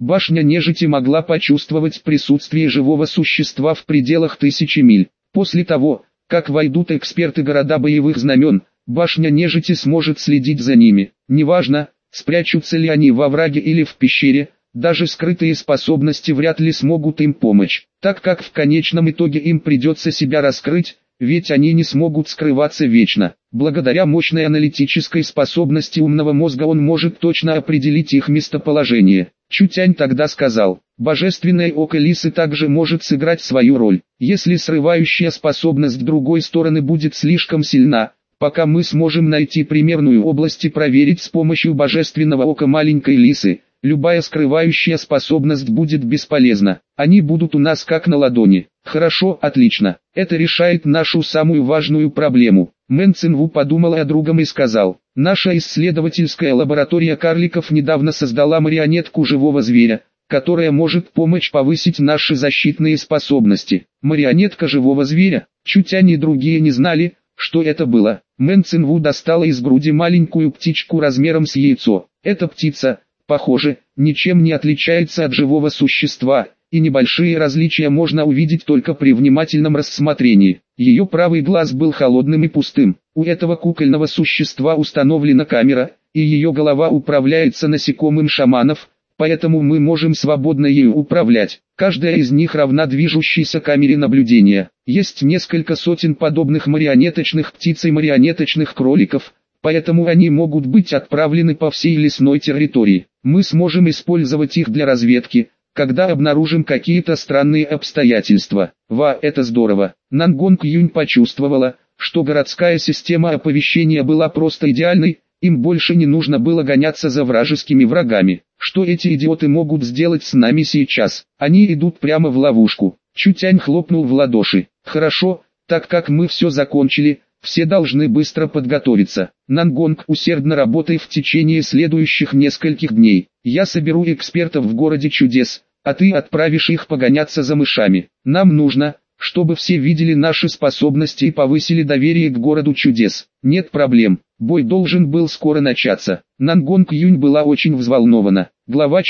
Башня нежити могла почувствовать присутствие живого существа в пределах 1000 миль. После того, как войдут эксперты города боевых знамен, башня нежити сможет следить за ними. Неважно, спрячутся ли они во враге или в пещере, даже скрытые способности вряд ли смогут им помочь, так как в конечном итоге им придется себя раскрыть, ведь они не смогут скрываться вечно. Благодаря мощной аналитической способности умного мозга он может точно определить их местоположение. Чутянь тогда сказал, божественное око лисы также может сыграть свою роль. Если срывающая способность другой стороны будет слишком сильна, пока мы сможем найти примерную область и проверить с помощью божественного ока маленькой лисы, любая скрывающая способность будет бесполезна. Они будут у нас как на ладони. Хорошо, отлично. Это решает нашу самую важную проблему. Мэн Цинву подумал о другом и сказал, наша исследовательская лаборатория карликов недавно создала марионетку живого зверя, которая может помочь повысить наши защитные способности. Марионетка живого зверя. Чутянь и другие не знали, что это было. Мэн Цинву достала из груди маленькую птичку размером с яйцо. Эта птица, похоже, ничем не отличается от живого существа, и небольшие различия можно увидеть только при внимательном рассмотрении. Ее правый глаз был холодным и пустым. У этого кукольного существа установлена камера, и ее голова управляется насекомым шаманов, поэтому мы можем свободно ею управлять. Каждая из них равна движущейся камере наблюдения. Есть несколько сотен подобных марионеточных птиц и марионеточных кроликов, поэтому они могут быть отправлены по всей лесной территории. Мы сможем использовать их для разведки, когда обнаружим какие-то странные обстоятельства. Это здорово. Нангонг Юнь почувствовала, что городская система оповещения была просто идеальной, им больше не нужно было гоняться за вражескими врагами. Что эти идиоты могут сделать с нами сейчас? Они идут прямо в ловушку. Чутянь хлопнул в ладоши. Хорошо, так как мы все закончили, все должны быстро подготовиться. Нангонг, усердно работай в течение следующих нескольких дней. Я соберу экспертов в городе чудес, а ты отправишь их погоняться за мышами. Нам нужно, чтобы все видели наши способности и повысили доверие к городу чудес. Нет проблем, бой должен был скоро начаться. Нангонг Юнь была очень взволнована. Глава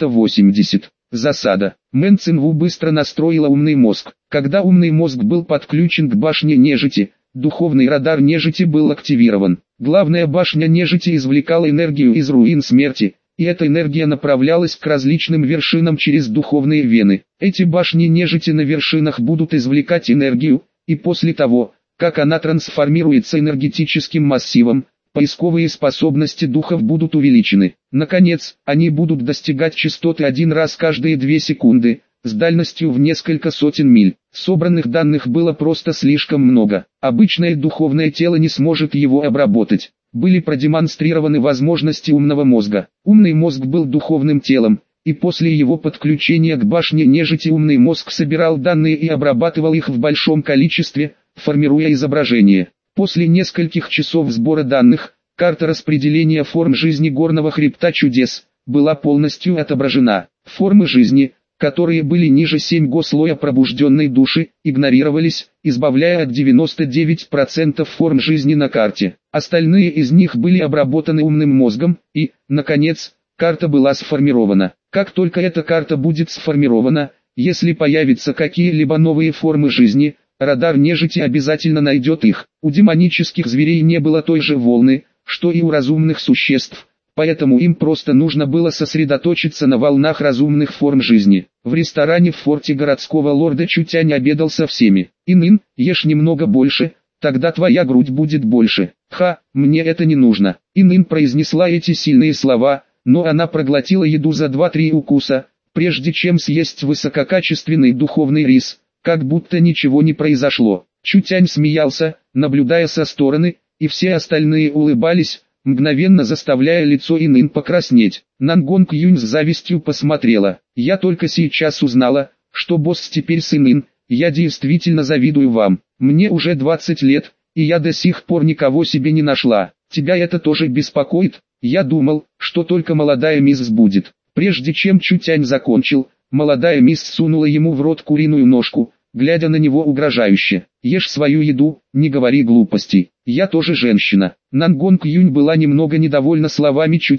480. Засада. Мэн Цинву быстро настроила умный мозг. Когда умный мозг был подключен к башне нежити, духовный радар нежити был активирован. Главная башня нежити извлекала энергию из руин смерти, и эта энергия направлялась к различным вершинам через духовные вены. Эти башни нежити на вершинах будут извлекать энергию, и после того, как она трансформируется энергетическим массивом, поисковые способности духов будут увеличены. Наконец, они будут достигать частоты один раз каждые 2 секунды, с дальностью в несколько сотен миль. Собранных данных было просто слишком много. Обычное духовное тело не сможет его обработать. Были продемонстрированы возможности умного мозга. Умный мозг был духовным телом, и после его подключения к башне нежити умный мозг собирал данные и обрабатывал их в большом количестве, формируя изображение. После нескольких часов сбора данных, карта распределения форм жизни горного хребта чудес была полностью отображена. Формы жизни, которые были ниже 7-го слоя пробужденной души, игнорировались, избавляя от 99% форм жизни на карте. Остальные из них были обработаны умным мозгом, и, наконец, карта была сформирована. Как только эта карта будет сформирована, если появятся какие-либо новые формы жизни, радар нежити обязательно найдет их. У демонических зверей не было той же волны, что и у разумных существ, поэтому им просто нужно было сосредоточиться на волнах разумных форм жизни. В ресторане в форте городского лорда Чутянь обедал со всеми. Инын, ешь немного больше, тогда твоя грудь будет больше. Мне это не нужно. Инын произнесла эти сильные слова, но она проглотила еду за 2-3 укуса, прежде чем съесть высококачественный духовный рис, как будто ничего не произошло. Чутянь смеялся, наблюдая со стороны, и все остальные улыбались, мгновенно заставляя лицо Инын покраснеть. Нангонг Юнь с завистью посмотрела. Я только сейчас узнала, что босс теперь с Инын. Я действительно завидую вам. Мне уже 20 лет, и я до сих пор никого себе не нашла. Тебя это тоже беспокоит? Я думал, что только молодая мисс будет. Прежде чем Чутянь закончил, молодая мисс сунула ему в рот куриную ножку, глядя на него угрожающе. Ешь свою еду, не говори глупостей. Я тоже женщина. Нангонг Юнь была немного недовольна словами Чутяня.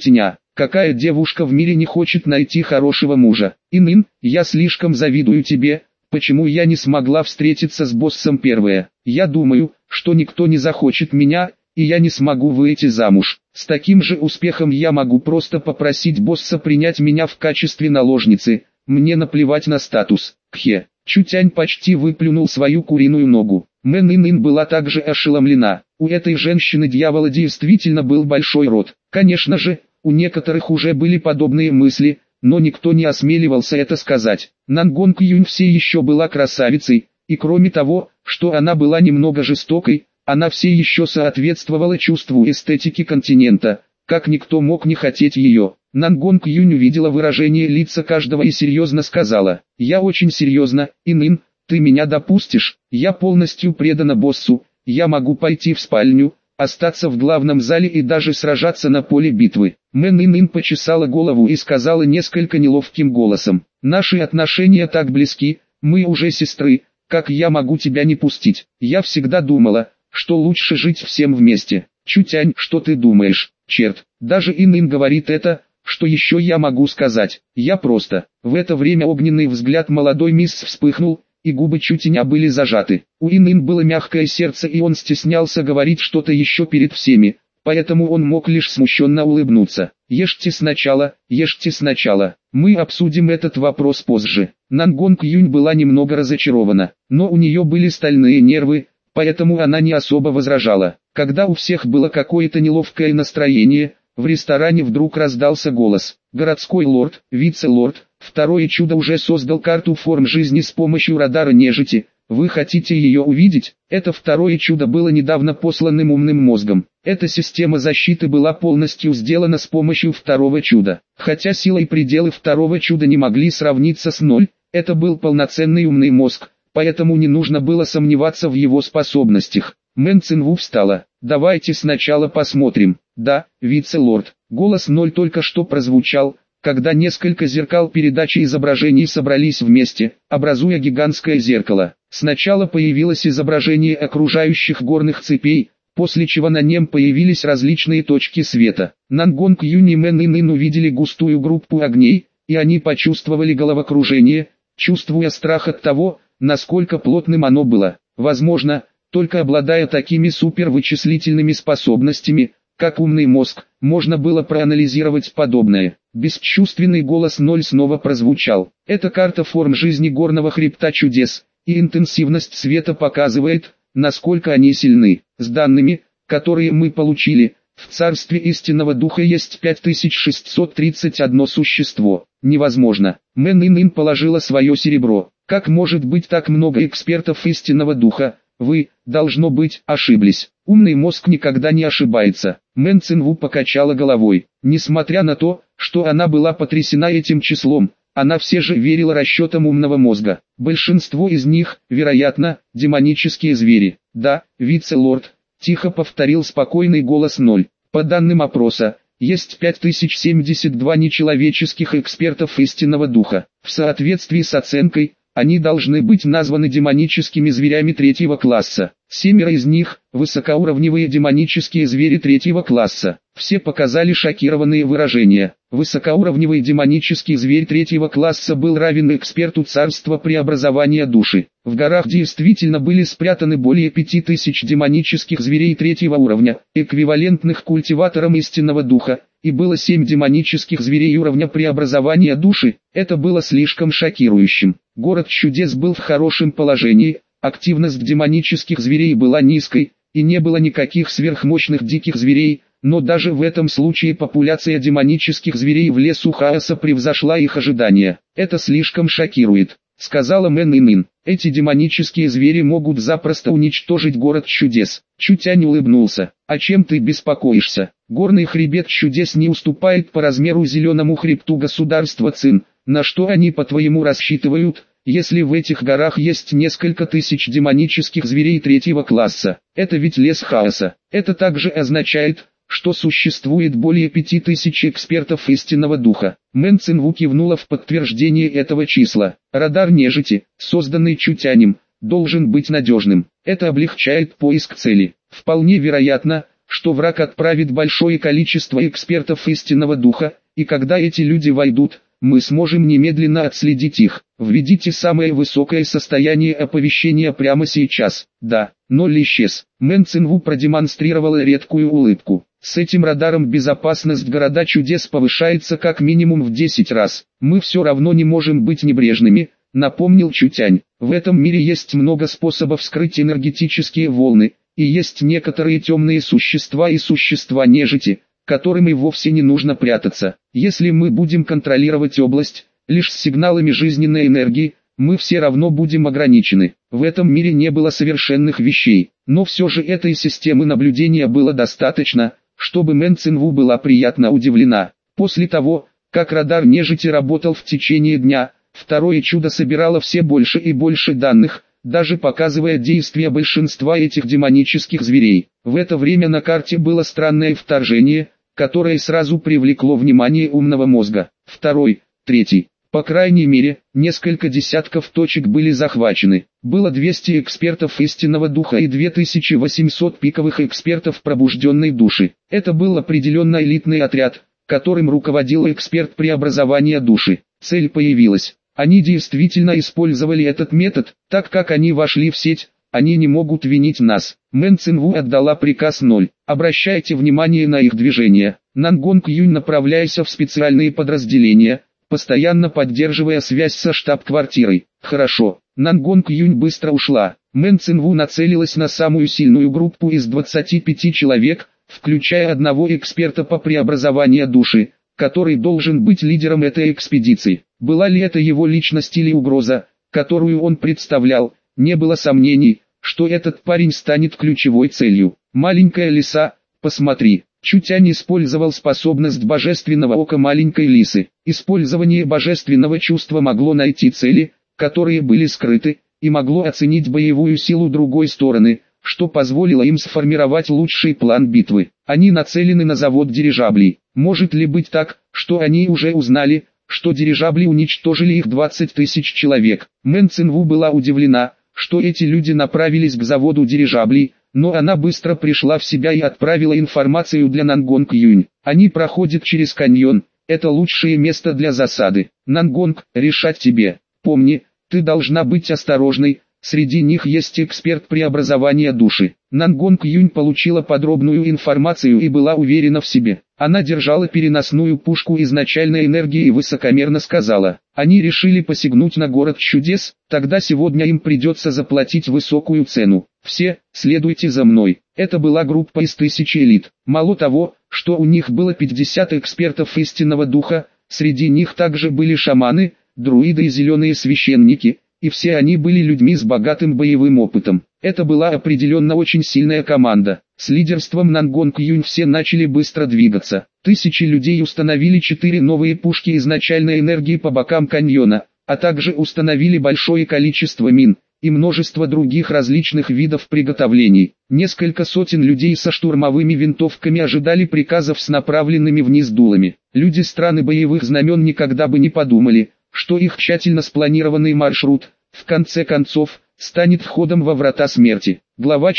Какая девушка в мире не хочет найти хорошего мужа? Инын, я слишком завидую тебе. Почему я не смогла встретиться с боссом первая? Я думаю, что никто не захочет меня, и я не смогу выйти замуж. С таким же успехом я могу просто попросить босса принять меня в качестве наложницы. Мне наплевать на статус. Кхе. Чутянь почти выплюнул свою куриную ногу. Мэн Инын была также ошеломлена. У этой женщины-дьявола действительно был большой рот. Конечно же, у некоторых уже были подобные мысли, но никто не осмеливался это сказать. Нангонг Юнь все еще была красавицей, и кроме того, что она была немного жестокой, она все еще соответствовала чувству эстетики континента, как никто мог не хотеть ее. Нангонг Юнь увидела выражение лица каждого и серьезно сказала: «Я очень серьезно, Инын, ты меня допустишь, я полностью предана боссу, я могу пойти в спальню, остаться в главном зале и даже сражаться на поле битвы». Мэн Инын почесала голову и сказала несколько неловким голосом: «Наши отношения так близки, мы уже сестры, как я могу тебя не пустить? Я всегда думала, что лучше жить всем вместе». Чутянь, что ты думаешь? Черт, даже Инын говорит это, что еще я могу сказать? Я просто... В это время огненный взгляд молодой мисс вспыхнул, и губы Чутяня были зажаты. У Инын было мягкое сердце, и он стеснялся говорить что-то еще перед всеми, поэтому он мог лишь смущенно улыбнуться. Ешьте сначала, мы обсудим этот вопрос позже». Нангонг Юнь была немного разочарована, но у нее были стальные нервы, поэтому она не особо возражала. Когда у всех было какое-то неловкое настроение, в ресторане вдруг раздался голос: «Городской лорд, вице-лорд, второе чудо уже создал карту форм жизни с помощью радара нежити. Вы хотите ее увидеть?» Это второе чудо было недавно посланным умным мозгом. Эта система защиты была полностью сделана с помощью второго чуда. Хотя сила и пределы второго чуда не могли сравниться с ноль, это был полноценный умный мозг, поэтому не нужно было сомневаться в его способностях. Мэн Цинву встала. «Давайте сначала посмотрим». «Да, вице-лорд». Голос 0 только что прозвучал, когда несколько зеркал передачи изображений собрались вместе, образуя гигантское зеркало. Сначала появилось изображение окружающих горных цепей, после чего на нем появились различные точки света. Нангонг Юнь и Мэн Инын увидели густую группу огней, и они почувствовали головокружение, чувствуя страх от того, насколько плотным оно было. Возможно, только обладая такими супервычислительными способностями, как умный мозг, можно было проанализировать подобное. Бесчувственный голос 0 снова прозвучал. «Это карта форм жизни горного хребта чудес, и интенсивность света показывает, насколько они сильны. С данными, которые мы получили, в царстве истинного духа есть 5631 существо. Невозможно». Мэн Инын положила свое серебро. «Как может быть так много экспертов истинного духа? Вы, должно быть, ошиблись». Умный мозг никогда не ошибается. Мэн Цинву покачала головой. Несмотря на то, что она была потрясена этим числом, она все же верила расчетам умного мозга. Большинство из них, вероятно, демонические звери. «Да, вице-лорд», — тихо повторил спокойный голос 0. «По данным опроса, есть 5072 нечеловеческих экспертов истинного духа. В соответствии с оценкой, они должны быть названы демоническими зверями третьего класса. 7 из них – высокоуровневые демонические звери третьего класса. Все показали шокированные выражения. Высокоуровневый демонический зверь третьего класса был равен эксперту царства преобразования души. В горах действительно были спрятаны более 5000 демонических зверей третьего уровня, эквивалентных культиваторам истинного духа, и было 7 демонических зверей уровня преобразования души. Это было слишком шокирующим. Город чудес был в хорошем положении, активность демонических зверей была низкой, и не было никаких сверхмощных диких зверей, но даже в этом случае популяция демонических зверей в лесу хаоса превзошла их ожидания. «Это слишком шокирует», — сказала Мэн Инын. «Эти демонические звери могут запросто уничтожить город чудес». Чутянь улыбнулся. «О чем ты беспокоишься? Горный хребет чудес не уступает по размеру зеленому хребту государства Цин. На что они, по-твоему, рассчитывают, если в этих горах есть несколько тысяч демонических зверей третьего класса? Это ведь лес хаоса. Это также означает, что существует более 5000 экспертов истинного духа». Мэн Цинву кивнула в подтверждение этого числа. «Радар нежити, созданный Чутянем, должен быть надежным. Это облегчает поиск цели. Вполне вероятно, что враг отправит большое количество экспертов истинного духа, и когда эти люди войдут, мы сможем немедленно отследить их. Введите самое высокое состояние оповещения прямо сейчас. Да, ноль исчез. Мэн Цинву продемонстрировала редкую улыбку. С этим радаром безопасность города чудес повышается как минимум в 10 раз. Мы все равно не можем быть небрежными, напомнил Чутянь. В этом мире есть много способов скрыть энергетические волны, и есть некоторые темные существа и существа нежити, которым и вовсе не нужно прятаться. Если мы будем контролировать область, лишь с сигналами жизненной энергии, мы все равно будем ограничены. В этом мире не было совершенных вещей, но все же этой системы наблюдения было достаточно, чтобы Мэн Цинву была приятно удивлена. После того, как радар нежити работал в течение дня, второе чудо собирало все больше и больше данных, даже показывая действия большинства этих демонических зверей. В это время на карте было странное вторжение, которое сразу привлекло внимание умного мозга. Второй, третий. По крайней мере, несколько десятков точек были захвачены. Было 200 экспертов истинного духа и 2800 пиковых экспертов пробужденной души. Это был определенно элитный отряд, которым руководил эксперт преобразования души. Цель появилась. Они действительно использовали этот метод, так как они вошли в сеть, они не могут винить нас. Мэн Цинву отдала приказ 0. Обращайте внимание на их движения. Нангонг Юнь, направляйся в специальные подразделения, постоянно поддерживая связь со штаб-квартирой. Хорошо. Нангонг Юнь быстро ушла. Мэн Цинву нацелилась на самую сильную группу из 25 человек, включая одного эксперта по преобразованию души, который должен быть лидером этой экспедиции. Была ли это его личность или угроза, которую он представлял, не было сомнений, что этот парень станет ключевой целью. Маленькая лиса, посмотри. Чутянь использовал способность божественного ока маленькой лисы. Использование божественного чувства могло найти цели, которые были скрыты, и могло оценить боевую силу другой стороны, что позволило им сформировать лучший план битвы. Они нацелены на завод дирижаблей. Может ли быть так, что они уже узнали, что дирижабли уничтожили их 20 тысяч человек? Мэн Цинву была удивлена, что эти люди направились к заводу дирижаблей, но она быстро пришла в себя и отправила информацию для Нангонг Юнь. Они проходят через каньон, это лучшее место для засады. Нангонг, решать тебе. Помни, ты должна быть осторожной, среди них есть эксперт преобразования души. Нангонг Юнь получила подробную информацию и была уверена в себе. Она держала переносную пушку изначальной энергии и высокомерно сказала: они решили посягнуть на город чудес, тогда сегодня им придется заплатить высокую цену. Все, следуйте за мной. Это была группа из 1000 элит. Мало того, что у них было 50 экспертов истинного духа, среди них также были шаманы, друиды и зеленые священники, и все они были людьми с богатым боевым опытом. Это была определенно очень сильная команда. С лидерством Нангонг Юнь все начали быстро двигаться. 1000 людей установили 4 новые пушки изначальной энергии по бокам каньона, а также установили большое количество мин и множество других различных видов приготовлений. Несколько сотен людей со штурмовыми винтовками ожидали приказов с направленными вниз дулами. Люди страны боевых знамен никогда бы не подумали, что их тщательно спланированный маршрут, в конце концов, станет входом во врата смерти. Глава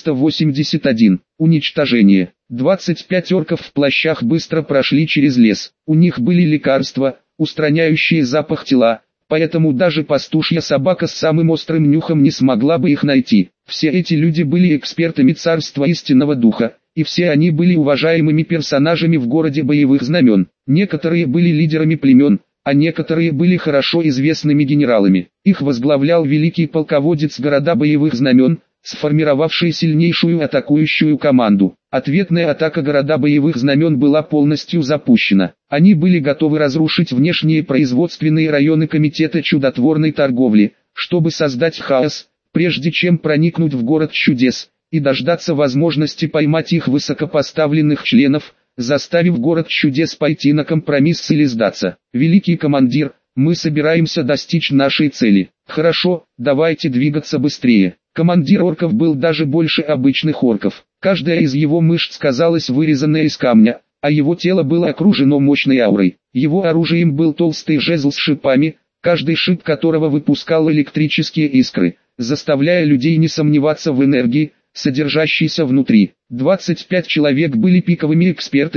481. Уничтожение. 25 орков в плащах быстро прошли через лес. У них были лекарства, устраняющие запах тела, поэтому даже пастушья собака с самым острым нюхом не смогла бы их найти. Все эти люди были экспертами царства истинного духа, и все они были уважаемыми персонажами в городе боевых знамен. Некоторые были лидерами племен, а некоторые были хорошо известными генералами. Их возглавлял великий полководец города боевых знамен, сформировавший сильнейшую атакующую команду. Ответная атака города боевых знамен была полностью запущена. Они были готовы разрушить внешние производственные районы комитета чудотворной торговли, чтобы создать хаос, прежде чем проникнуть в город чудес, и дождаться возможности поймать их высокопоставленных членов, заставив город чудес пойти на компромисс или сдаться. Великий командир, мы собираемся достичь нашей цели. Хорошо, давайте двигаться быстрее. Командир орков был даже больше обычных орков. Каждая из его мышц казалась вырезанной из камня, а его тело было окружено мощной аурой. Его оружием был толстый жезл с шипами, каждый шип которого выпускал электрические искры, заставляя людей не сомневаться в энергии, содержащейся внутри. 25 человек были пиковыми экспертами,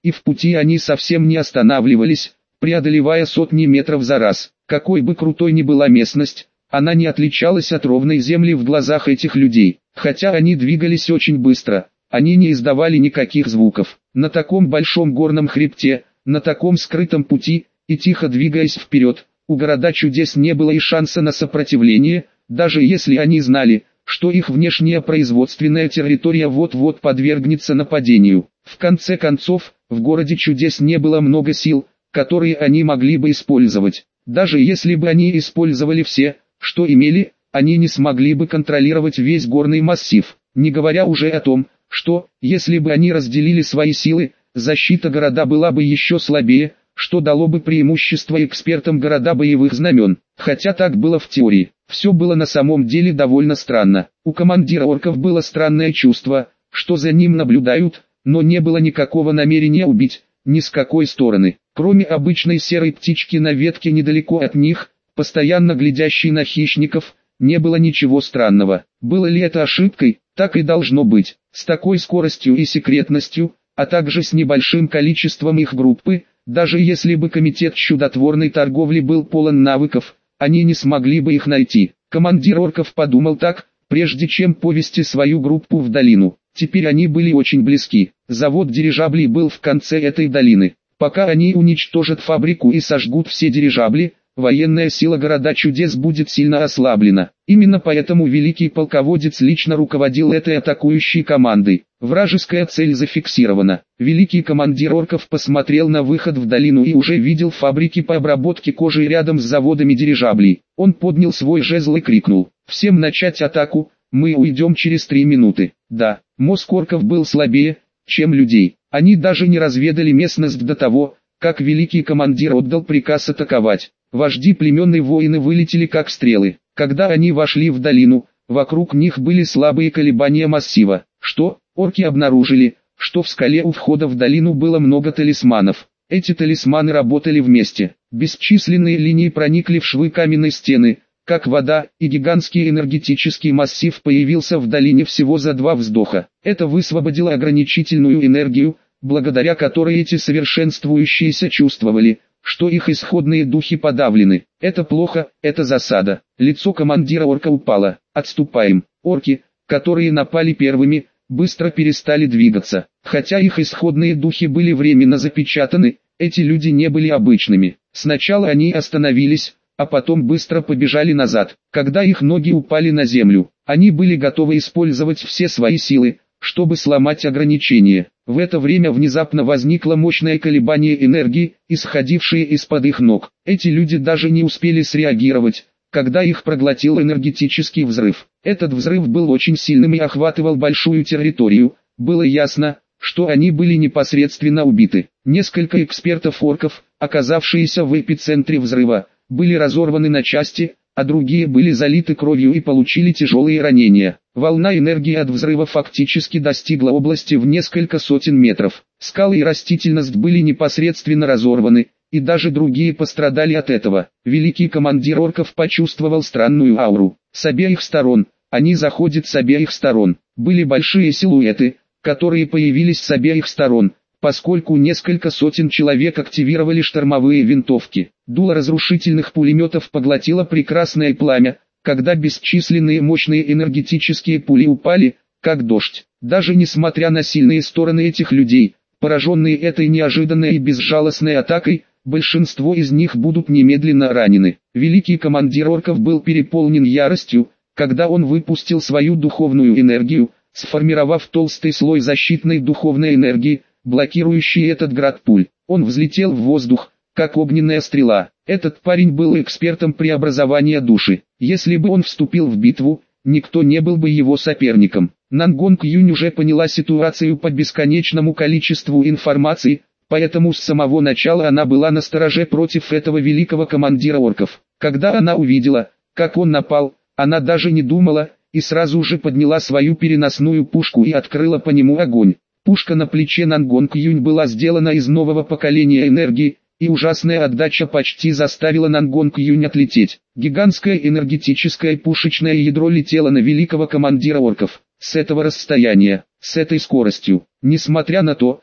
и в пути они совсем не останавливались, преодолевая сотни метров за раз. Какой бы крутой ни была местность, она не отличалась от ровной земли в глазах этих людей. Хотя они двигались очень быстро, они не издавали никаких звуков. На таком большом горном хребте, на таком скрытом пути, и тихо двигаясь вперед, у города чудес не было и шанса на сопротивление, даже если они знали, что их внешняя производственная территория вот-вот подвергнется нападению. В конце концов, в городе чудес не было много сил, которые они могли бы использовать. Даже если бы они использовали все, что имели, они не смогли бы контролировать весь горный массив, не говоря уже о том, что, если бы они разделили свои силы, защита города была бы еще слабее, что дало бы преимущество экспертам города боевых знамен. Хотя так было в теории, все было на самом деле довольно странно. У командира орков было странное чувство, что за ним наблюдают, но не было никакого намерения убить, ни с какой стороны. Кроме обычной серой птички на ветке недалеко от них, постоянно глядящей на хищников, не было ничего странного. Было ли это ошибкой? Так и должно быть. С такой скоростью и секретностью, а также с небольшим количеством их группы, даже если бы комитет чудотворной торговли был полон навыков, они не смогли бы их найти. Командир орков подумал так, прежде чем повести свою группу в долину. Теперь они были очень близки. Завод дирижаблей был в конце этой долины. Пока они уничтожат фабрику и сожгут все дирижабли, военная сила города чудес будет сильно ослаблена. Именно поэтому великий полководец лично руководил этой атакующей командой. Вражеская цель зафиксирована. Великий командир орков посмотрел на выход в долину и уже видел фабрики по обработке кожи рядом с заводами дирижаблей. Он поднял свой жезл и крикнул: «Всем начать атаку, мы уйдем через 3 минуты». Да, мозг орков был слабее, чем людей. Они даже не разведали местность до того, как великий командир отдал приказ атаковать. Вожди племенной воины вылетели как стрелы. Когда они вошли в долину, вокруг них были слабые колебания массива. Что? Орки обнаружили, что в скале у входа в долину было много талисманов. Эти талисманы работали вместе. Бесчисленные линии проникли в швы каменной стены, как вода, и гигантский энергетический массив появился в долине всего за 2 вздоха. Это высвободило ограничительную энергию, благодаря которой эти совершенствующиеся чувствовали, что их исходные духи подавлены. Это плохо, это засада. Лицо командира орка упало. Отступаем. Орки, которые напали первыми, быстро перестали двигаться. Хотя их исходные духи были временно запечатаны, эти люди не были обычными. Сначала они остановились, а потом быстро побежали назад. Когда их ноги упали на землю, они были готовы использовать все свои силы, чтобы сломать ограничения. В это время внезапно возникло мощное колебание энергии, исходившее из-под их ног. Эти люди даже не успели среагировать, когда их проглотил энергетический взрыв. Этот взрыв был очень сильным и охватывал большую территорию. Было ясно, что они были непосредственно убиты. Несколько экспертов-орков, оказавшиеся в эпицентре взрыва, были разорваны на части, а другие были залиты кровью и получили тяжелые ранения. Волна энергии от взрыва фактически достигла области в несколько сотен метров. Скалы и растительность были непосредственно разорваны, и даже другие пострадали от этого. Великий командир орков почувствовал странную ауру. С обеих сторон, они заходят с обеих сторон. Были большие силуэты, которые появились с обеих сторон, поскольку несколько сотен человек активировали штормовые винтовки. Дуло разрушительных пулеметов поглотило прекрасное пламя, когда бесчисленные мощные энергетические пули упали, как дождь. Даже несмотря на сильные стороны этих людей, пораженные этой неожиданной и безжалостной атакой, большинство из них будут немедленно ранены. Великий командир орков был переполнен яростью, когда он выпустил свою духовную энергию, сформировав толстый слой защитной духовной энергии, блокирующий этот град пуль. Он взлетел в воздух, как огненная стрела. Этот парень был экспертом преобразования души. Если бы он вступил в битву, никто не был бы его соперником. Нангонг Юнь уже поняла ситуацию по бесконечному количеству информации, поэтому с самого начала она была настороже против этого великого командира орков. Когда она увидела, как он напал, она даже не думала, и сразу же подняла свою переносную пушку и открыла по нему огонь. Пушка на плече Нангонг Юнь была сделана из нового поколения энергии, и ужасная отдача почти заставила Нангонг Юнь отлететь. Гигантское энергетическое пушечное ядро летело на великого командира орков. С этого расстояния, с этой скоростью, несмотря на то,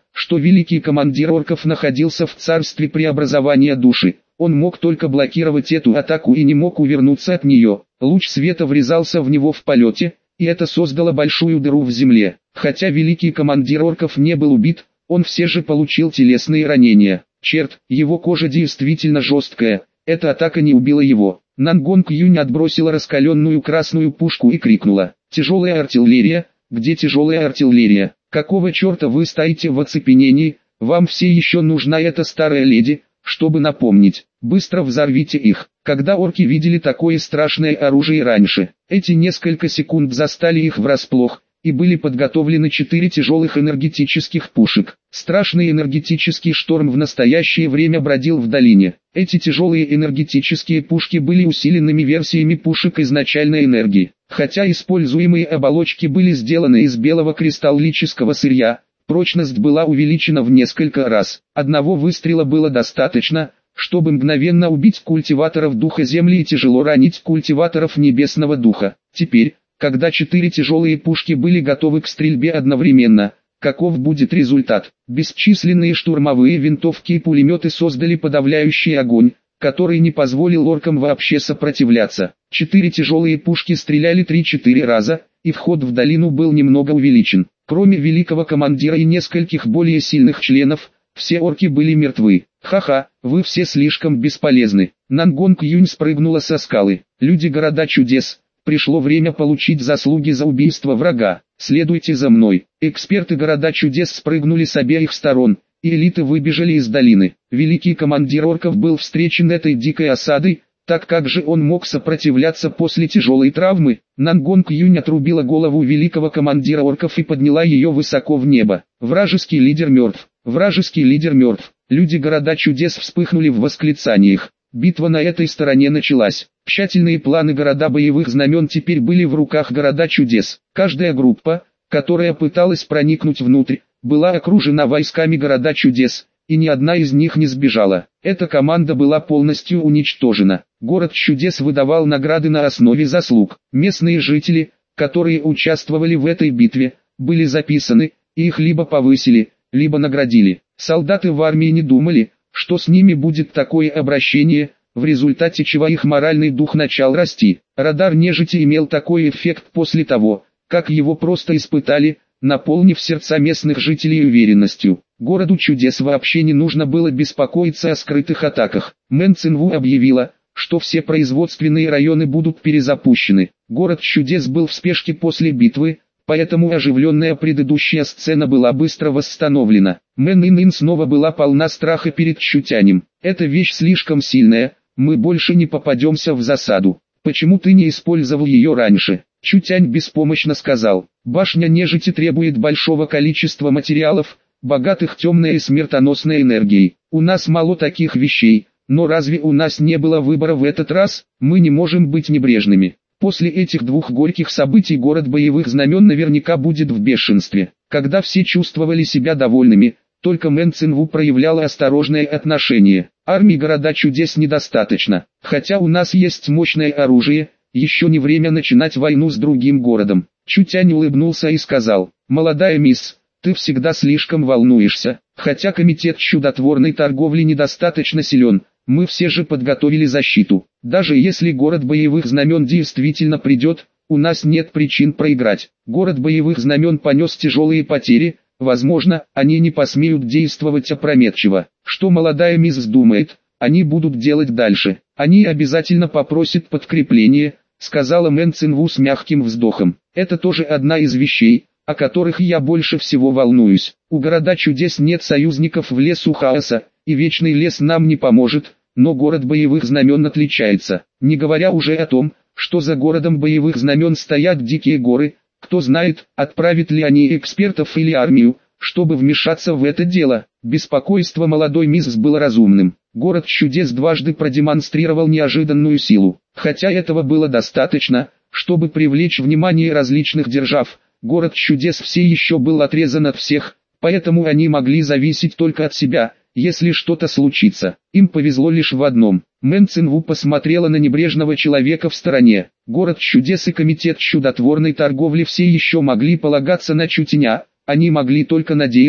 что великий командир орков находился в царстве преобразования души. Он мог только блокировать эту атаку и не мог увернуться от нее. Луч света врезался в него в полете, и это создало большую дыру в земле. Хотя великий командир орков не был убит, он все же получил телесные ранения. Черт, его кожа действительно жесткая, эта атака не убила его. Нангонг Юнь отбросила раскаленную красную пушку и крикнула: «Тяжелая артиллерия, где тяжелая артиллерия? Какого черта вы стоите в оцепенении? Вам все еще нужна эта старая леди, чтобы напомнить. Быстро взорвите их». Когда орки видели такое страшное оружие раньше, эти несколько секунд застали их врасплох, и были подготовлены 4 тяжелых энергетических пушек. Страшный энергетический шторм в настоящее время бродил в долине. Эти тяжелые энергетические пушки были усиленными версиями пушек изначальной энергии. Хотя используемые оболочки были сделаны из белого кристаллического сырья, прочность была увеличена в несколько раз. Одного выстрела было достаточно, чтобы мгновенно убить культиваторов духа земли и тяжело ранить культиваторов небесного духа. Теперь, когда 4 тяжелые пушки были готовы к стрельбе одновременно, каков будет результат? Бесчисленные штурмовые винтовки и пулеметы создали подавляющий огонь, который не позволил оркам вообще сопротивляться. 4 тяжелые пушки стреляли 3-4 раза, и вход в долину был немного увеличен. Кроме великого командира и нескольких более сильных членов, все орки были мертвы. «Ха-ха, вы все слишком бесполезны». Нангонг Юнь спрыгнула со скалы. «Люди города чудес, пришло время получить заслуги за убийство врага. Следуйте за мной». Эксперты города чудес спрыгнули с обеих сторон, и элиты выбежали из долины. Великий командир орков был встречен этой дикой осадой, так как же он мог сопротивляться после тяжелой травмы? Нангонг Юнь отрубила голову великого командира орков и подняла ее высоко в небо. Вражеский лидер мертв. Вражеский лидер мертв. Люди города чудес вспыхнули в восклицаниях. Битва на этой стороне началась. Тщательные планы города боевых знамен теперь были в руках города чудес. Каждая группа, которая пыталась проникнуть внутрь, была окружена войсками города чудес, и ни одна из них не сбежала. Эта команда была полностью уничтожена. Город чудес выдавал награды на основе заслуг. Местные жители, которые участвовали в этой битве, были записаны, и их либо повысили, либо наградили. Солдаты в армии не думали, что с ними будет такое обращение, в результате чего их моральный дух начал расти. Радар нежити имел такой эффект после того, как его просто испытали, наполнив сердца местных жителей уверенностью. Городу чудес вообще не нужно было беспокоиться о скрытых атаках. Мэн Цинву объявила, что все производственные районы будут перезапущены. Город чудес был в спешке после битвы, поэтому оживленная предыдущая сцена была быстро восстановлена. Мэн Ин снова была полна страха перед Чутянем. «Эта вещь слишком сильная, мы больше не попадемся в засаду. Почему ты не использовал ее раньше?» Чутянь беспомощно сказал: «Башня нежити требует большого количества материалов, богатых темной и смертоносной энергией. У нас мало таких вещей, но разве у нас не было выбора в этот раз? Мы не можем быть небрежными». После этих двух горьких событий город боевых знамен наверняка будет в бешенстве. Когда все чувствовали себя довольными, только Мэн Цинву проявляла осторожное отношение. Армии города чудес недостаточно. Хотя у нас есть мощное оружие, еще не время начинать войну с другим городом. Чутянь улыбнулся и сказал: «Молодая мисс, ты всегда слишком волнуешься. Хотя комитет чудотворной торговли недостаточно силен, мы все же подготовили защиту. Даже если город боевых знамен действительно придет, у нас нет причин проиграть. Город боевых знамен понес тяжелые потери, возможно, они не посмеют действовать опрометчиво. Что молодая мисс думает, они будут делать дальше? Они обязательно попросят подкрепление», сказала Мэн Цинву с мягким вздохом. «Это тоже одна из вещей, о которых я больше всего волнуюсь. У города чудес нет союзников в лесу хаоса, и вечный лес нам не поможет, но город боевых знамен отличается. Не говоря уже о том, что за городом боевых знамен стоят дикие горы, кто знает, отправят ли они экспертов или армию, чтобы вмешаться в это дело». Беспокойство молодой мисс было разумным. Город чудес дважды продемонстрировал неожиданную силу. Хотя этого было достаточно, чтобы привлечь внимание различных держав, город чудес все еще был отрезан от всех, поэтому они могли зависеть только от себя. Если что-то случится, им повезло лишь в одном. Мэн Цинву посмотрела на небрежного человека в стороне. Город чудес и комитет чудотворной торговли все еще могли полагаться на Чутяня, они могли только надеяться,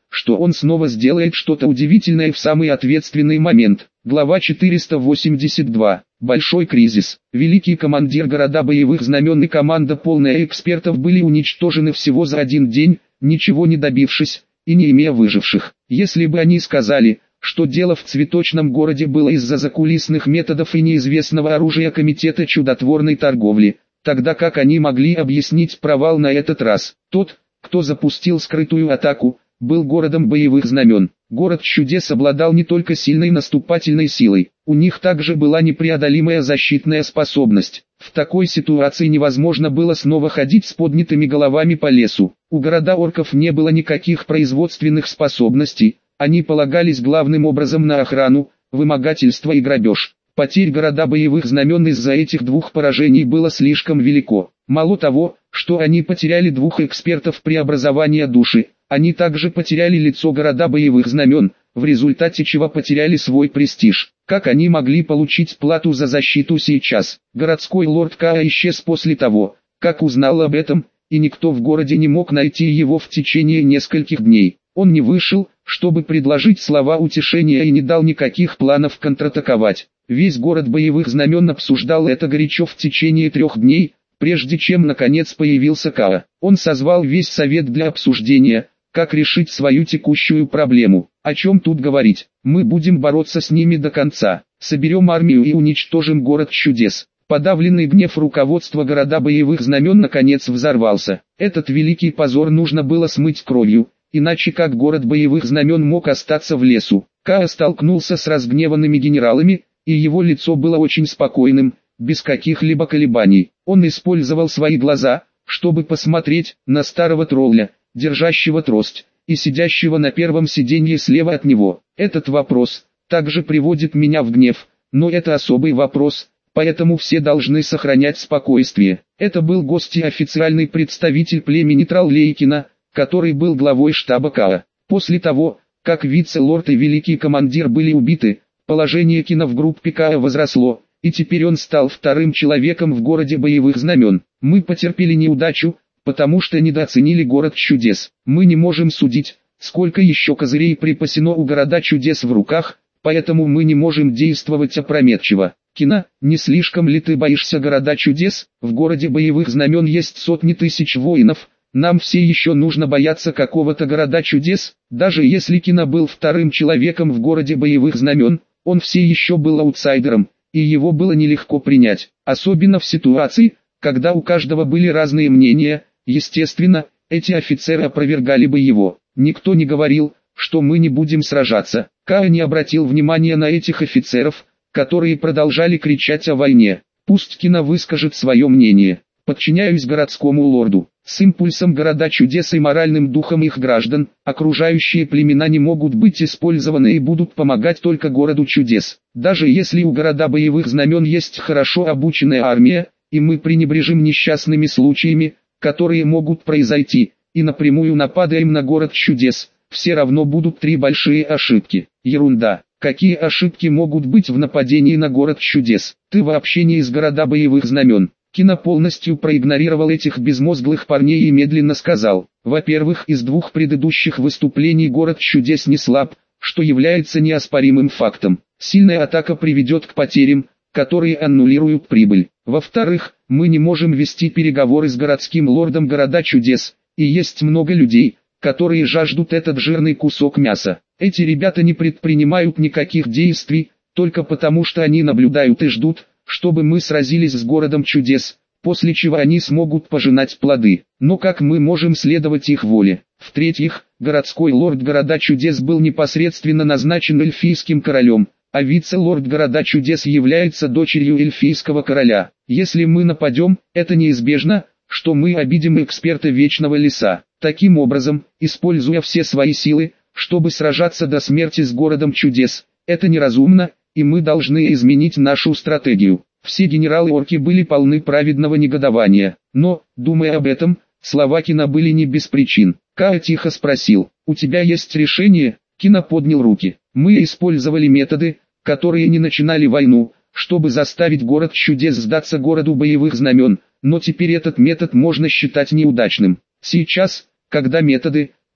что он снова сделает что-то удивительное в самый ответственный момент. Глава 482. Большой кризис. Великий командир города боевых знамен и команда полная экспертов были уничтожены всего за один день, ничего не добившись и не имея выживших. Если бы они сказали, что дело в цветочном городе было из-за закулисных методов и неизвестного оружия комитета чудотворной торговли, тогда как они могли объяснить провал на этот раз? Тот, кто запустил скрытую атаку, был городом боевых знамен. Город чудес обладал не только сильной наступательной силой, у них также была непреодолимая защитная способность. В такой ситуации невозможно было снова ходить с поднятыми головами по лесу. У города орков не было никаких производственных способностей, они полагались главным образом на охрану, вымогательство и грабеж. Потерь города боевых знамен из-за этих двух поражений было слишком велико. Мало того, что они потеряли двух экспертов преобразования души, они также потеряли лицо города боевых знамен, в результате чего потеряли свой престиж. Как они могли получить плату за защиту сейчас? Городской лорд Каа исчез после того, как узнал об этом, и никто в городе не мог найти его в течение нескольких дней. Он не вышел, чтобы предложить слова утешения, и не дал никаких планов контратаковать. Весь город боевых знамен обсуждал это горячо в течение 3 дней, прежде чем наконец появился Каа. Он созвал весь совет для обсуждения, как решить свою текущую проблему. О чем тут говорить? Мы будем бороться с ними до конца. Соберем армию и уничтожим город чудес. Подавленный гнев руководства города боевых знамен наконец взорвался. Этот великий позор нужно было смыть кровью, иначе как город боевых знамен мог остаться в лесу? Каа столкнулся с разгневанными генералами, и его лицо было очень спокойным, без каких-либо колебаний. Он использовал свои глаза, чтобы посмотреть на старого тролля, держащего трость, и сидящего на первом сиденье слева от него. Этот вопрос также приводит меня в гнев, но это особый вопрос, поэтому все должны сохранять спокойствие. Это был гость и официальный представитель племени Траллейкина, который был главой штаба Каа. После того, как вице-лорд и великий командир были убиты, положение Кина в группе Каа возросло, и теперь он стал вторым человеком в городе боевых знамен. Мы потерпели неудачу, потому что недооценили город чудес. Мы не можем судить, сколько еще козырей припасено у города чудес в руках, поэтому мы не можем действовать опрометчиво. Кина, не слишком ли ты боишься города чудес? В городе боевых знамен есть сотни тысяч воинов. Нам все еще нужно бояться какого-то города чудес? Даже если Кина был вторым человеком в городе боевых знамен, он все еще был аутсайдером, и его было нелегко принять. Особенно в ситуации, когда у каждого были разные мнения. Естественно, эти офицеры опровергали бы его. Никто не говорил, что мы не будем сражаться. Каа не обратил внимания на этих офицеров, которые продолжали кричать о войне. Пусть Кина выскажет свое мнение. Подчиняюсь городскому лорду. С импульсом города чудес и моральным духом их граждан, окружающие племена не могут быть использованы и будут помогать только городу чудес. Даже если у города боевых знамен есть хорошо обученная армия, и мы пренебрежим несчастными случаями, которые могут произойти, и напрямую нападаем на город чудес, все равно будут 3 большие ошибки. Ерунда. Какие ошибки могут быть в нападении на город чудес? Ты вообще не из города боевых знамен. Кина полностью проигнорировал этих безмозглых парней и медленно сказал: во-первых, из 2 предыдущих выступлений город чудес не слаб, что является неоспоримым фактом. Сильная атака приведет к потерям, которые аннулируют прибыль. Во-вторых, мы не можем вести переговоры с городским лордом города чудес, и есть много людей, которые жаждут этот жирный кусок мяса. Эти ребята не предпринимают никаких действий, только потому что они наблюдают и ждут, чтобы мы сразились с городом чудес, после чего они смогут пожинать плоды. Но как мы можем следовать их воле? В-третьих, городской лорд города чудес был непосредственно назначен эльфийским королем, а вице-лорд города чудес является дочерью эльфийского короля. Если мы нападем, это неизбежно, что мы обидим эксперта Вечного Леса. Таким образом, используя все свои силы, чтобы сражаться до смерти с городом чудес, это неразумно, и мы должны изменить нашу стратегию. Все генералы-орки были полны праведного негодования, но, думая об этом, слова Кина были не без причин. Каа тихо спросил: «У тебя есть решение?» Кина поднял руки. «Мы использовали методы, которые не начинали войну, чтобы заставить город чудес сдаться городу боевых знамен, но теперь этот метод можно считать неудачным. Сейчас, когда методы,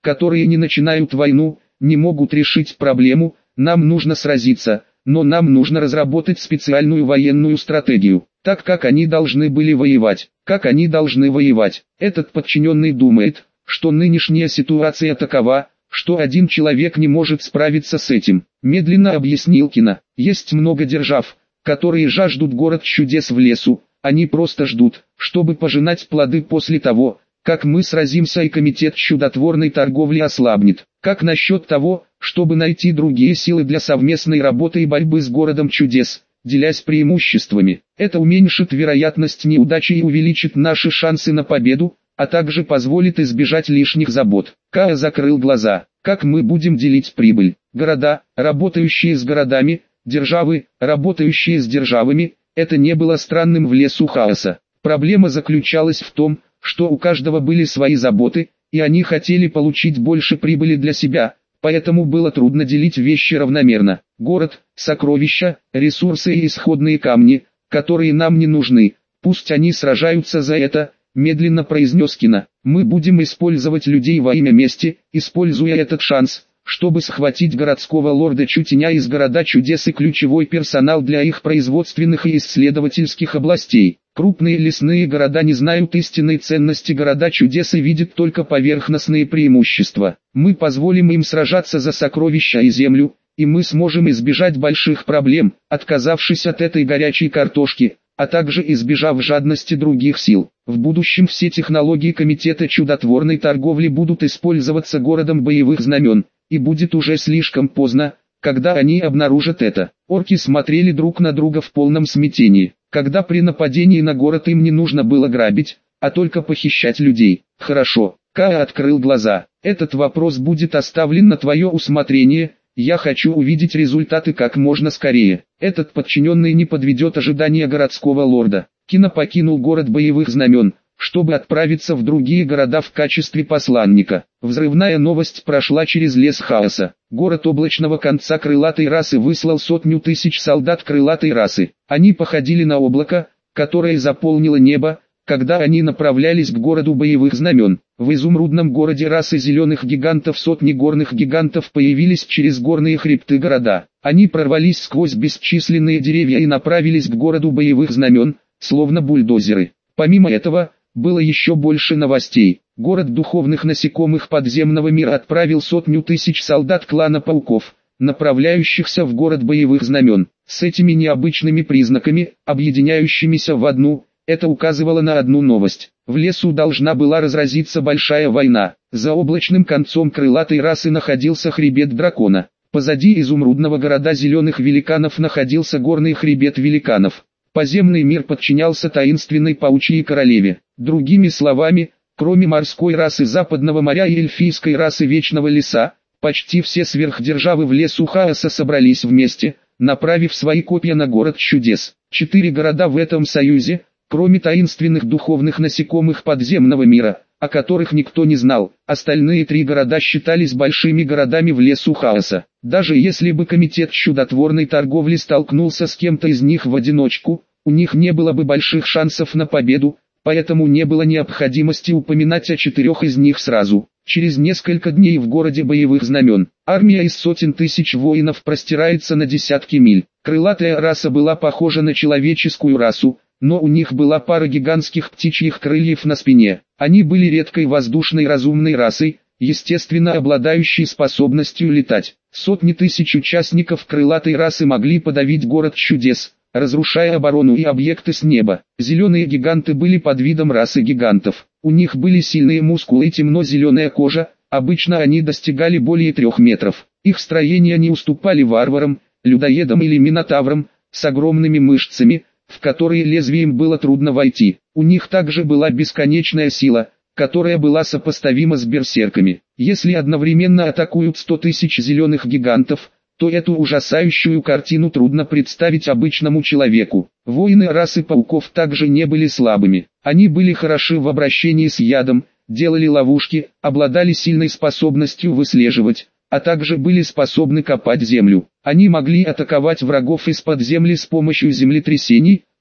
которые не начинают войну, не могут решить проблему. Нам нужно сразиться, но нам нужно разработать специальную военную стратегию, так как они должны были воевать. Как они должны воевать? Этот подчиненный думает, что нынешняя ситуация такова, что один человек не может справиться с этим. Медленно объяснил Кина. Есть много держав, которые жаждут город чудес в лесу. Они просто ждут, чтобы пожинать плоды после того, как мы сразимся и комитет чудотворной торговли ослабнет. Как насчет того, чтобы найти другие силы для совместной работы и борьбы с городом чудес, делясь преимуществами? Это уменьшит вероятность неудачи и увеличит наши шансы на победу, а также позволит избежать лишних забот. Каа закрыл глаза. Как мы будем делить прибыль? Города, работающие с городами, державы, работающие с державами. Это не было странным в лесу хаоса. Проблема заключалась в том, что у каждого были свои заботы, и они хотели получить больше прибыли для себя, поэтому было трудно делить вещи равномерно. Город, сокровища, ресурсы и исходные камни, которые нам не нужны, пусть они сражаются за это, медленно произнес Кина. Мы будем использовать людей во имя мести, используя этот шанс, чтобы схватить городского лорда Чутеня из города чудес и ключевой персонал для их производственных и исследовательских областей. Крупные лесные города не знают истинной ценности города чудес и видят только поверхностные преимущества. Мы позволим им сражаться за сокровища и землю, и мы сможем избежать больших проблем, отказавшись от этой горячей картошки, а также избежав жадности других сил. В будущем все технологии комитета чудотворной торговли будут использоваться городом боевых знамен, и будет уже слишком поздно, когда они обнаружат это. Орки смотрели друг на друга в полном смятении, когда при нападении на город им не нужно было грабить, а только похищать людей. Хорошо, Каа открыл глаза. Этот вопрос будет оставлен на твое усмотрение. Я хочу увидеть результаты как можно скорее. Этот подчиненный не подведет ожидания городского лорда. Кина покинул город боевых знамен, чтобы отправиться в другие города в качестве посланника. Взрывная новость прошла через лес хаоса. Город облачного конца крылатой расы выслал 100 000 солдат крылатой расы. Они походили на облако, которое заполнило небо, когда они направлялись к городу боевых знамен. В изумрудном городе расы зеленых гигантов сотни горных гигантов появились через горные хребты города. Они прорвались сквозь бесчисленные деревья и направились к городу боевых знамен, словно бульдозеры. Помимо этого, было еще больше новостей. Город духовных насекомых подземного мира отправил 100 000 солдат клана пауков, направляющихся в город боевых знамен. С этими необычными признаками, объединяющимися в одну, это указывало на одну новость. В лесу должна была разразиться большая война. За облачным концом крылатой расы находился хребет дракона. Позади изумрудного города зеленых великанов находился горный хребет великанов. Подземный мир подчинялся таинственной паучьей королеве. Другими словами, кроме морской расы Западного моря и эльфийской расы Вечного леса, почти все сверхдержавы в лесу хаоса собрались вместе, направив свои копья на город чудес. 4 города в этом союзе, кроме таинственных духовных насекомых подземного мира, о которых никто не знал, остальные 3 города считались большими городами в лесу хаоса. Даже если бы комитет чудотворной торговли столкнулся с кем-то из них в одиночку, у них не было бы больших шансов на победу, поэтому не было необходимости упоминать о 4 из них сразу. Через несколько дней в городе боевых знамен, армия из сотен тысяч воинов простирается на десятки миль. Крылатая раса была похожа на человеческую расу, но у них была пара гигантских птичьих крыльев на спине. Они были редкой воздушной разумной расой, естественно обладающей способностью летать. Сотни тысяч участников крылатой расы могли подавить город чудес, разрушая оборону и объекты с неба. Зеленые гиганты были подвидом расы гигантов. У них были сильные мускулы и темно-зеленая кожа, обычно они достигали более 3 метров. Их строения не уступали варварам, людоедам или минотаврам, с огромными мышцами, в которые лезвием было трудно войти. У них также была бесконечная сила, которая была сопоставима с берсерками. Если одновременно атакуют 100 тысяч зеленых гигантов, то эту ужасающую картину трудно представить обычному человеку. Воины расы пауков также не были слабыми. Они были хороши в обращении с ядом, делали ловушки, обладали сильной способностью выслеживать, а также были способны копать землю. Они могли атаковать врагов из-под земли с помощью землетрясений,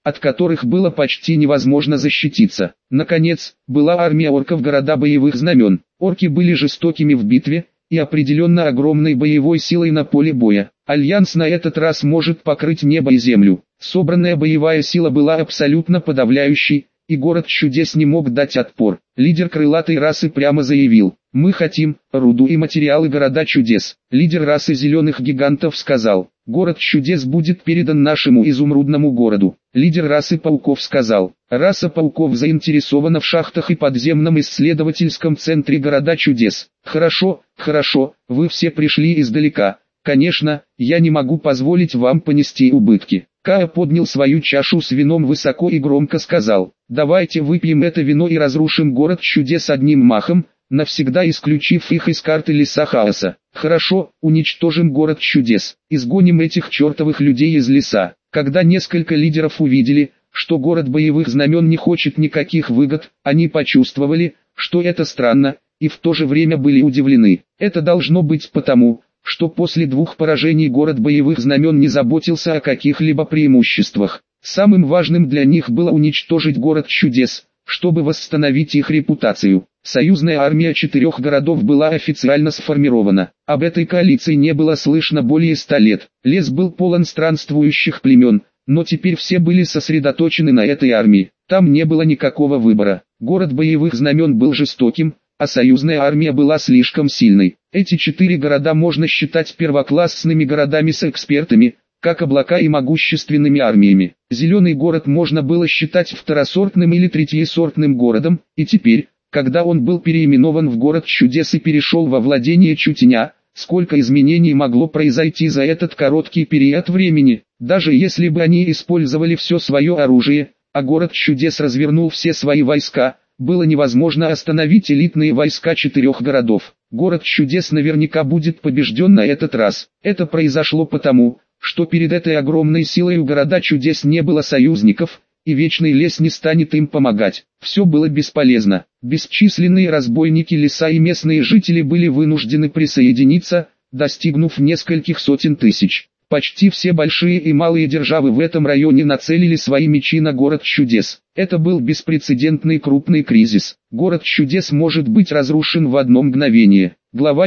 от которых было почти невозможно защититься. Наконец, была армия орков города боевых знамен. Орки были жестокими в битве и определенно огромной боевой силой на поле боя. Альянс на этот раз может покрыть небо и землю. Собранная боевая сила была абсолютно подавляющей, и город чудес не мог дать отпор. Лидер крылатой расы прямо заявил: «Мы хотим руду и материалы города чудес». Лидер расы зеленых гигантов сказал: «Город чудес будет передан нашему изумрудному городу». Лидер расы пауков сказал: «Раса пауков заинтересована в шахтах и подземном исследовательском центре города чудес». «Хорошо, хорошо, вы все пришли издалека. Конечно, я не могу позволить вам понести убытки». Каа поднял свою чашу с вином высоко и громко сказал: «Давайте выпьем это вино и разрушим город чудес одним махом, навсегда исключив их из карты леса хаоса». «Хорошо, уничтожим город чудес, изгоним этих чертовых людей из леса». Когда несколько лидеров увидели, что город боевых знамен не хочет никаких выгод, они почувствовали, что это странно, и в то же время были удивлены. Это должно быть потому, что после 2 поражений город боевых знамен не заботился о каких-либо преимуществах. Самым важным для них было уничтожить город чудес, чтобы восстановить их репутацию. Союзная армия 4 городов была официально сформирована. Об этой коалиции не было слышно более 100 лет. Лес был полон странствующих племен, но теперь все были сосредоточены на этой армии. Там не было никакого выбора. Город боевых знамен был жестоким, а союзная армия была слишком сильной. Эти 4 города можно считать первоклассными городами с экспертами, как облака, и могущественными армиями. Зеленый город можно было считать второсортным или третьесортным городом, и теперь, когда он был переименован в город чудес и перешел во владение Чутеня, сколько изменений могло произойти за этот короткий период времени. Даже если бы они использовали все свое оружие, а город чудес развернул все свои войска, было невозможно остановить элитные войска 4 городов. Город чудес наверняка будет побежден на этот раз. Это произошло потому, что перед этой огромной силой у города чудес не было союзников, и вечный лес не станет им помогать. Все было бесполезно. Бесчисленные разбойники леса и местные жители были вынуждены присоединиться, достигнув нескольких сотен тысяч. Почти все большие и малые державы в этом районе нацелили свои мечи на город чудес. Это был беспрецедентный крупный кризис. Город чудес может быть разрушен в одно мгновение. Глава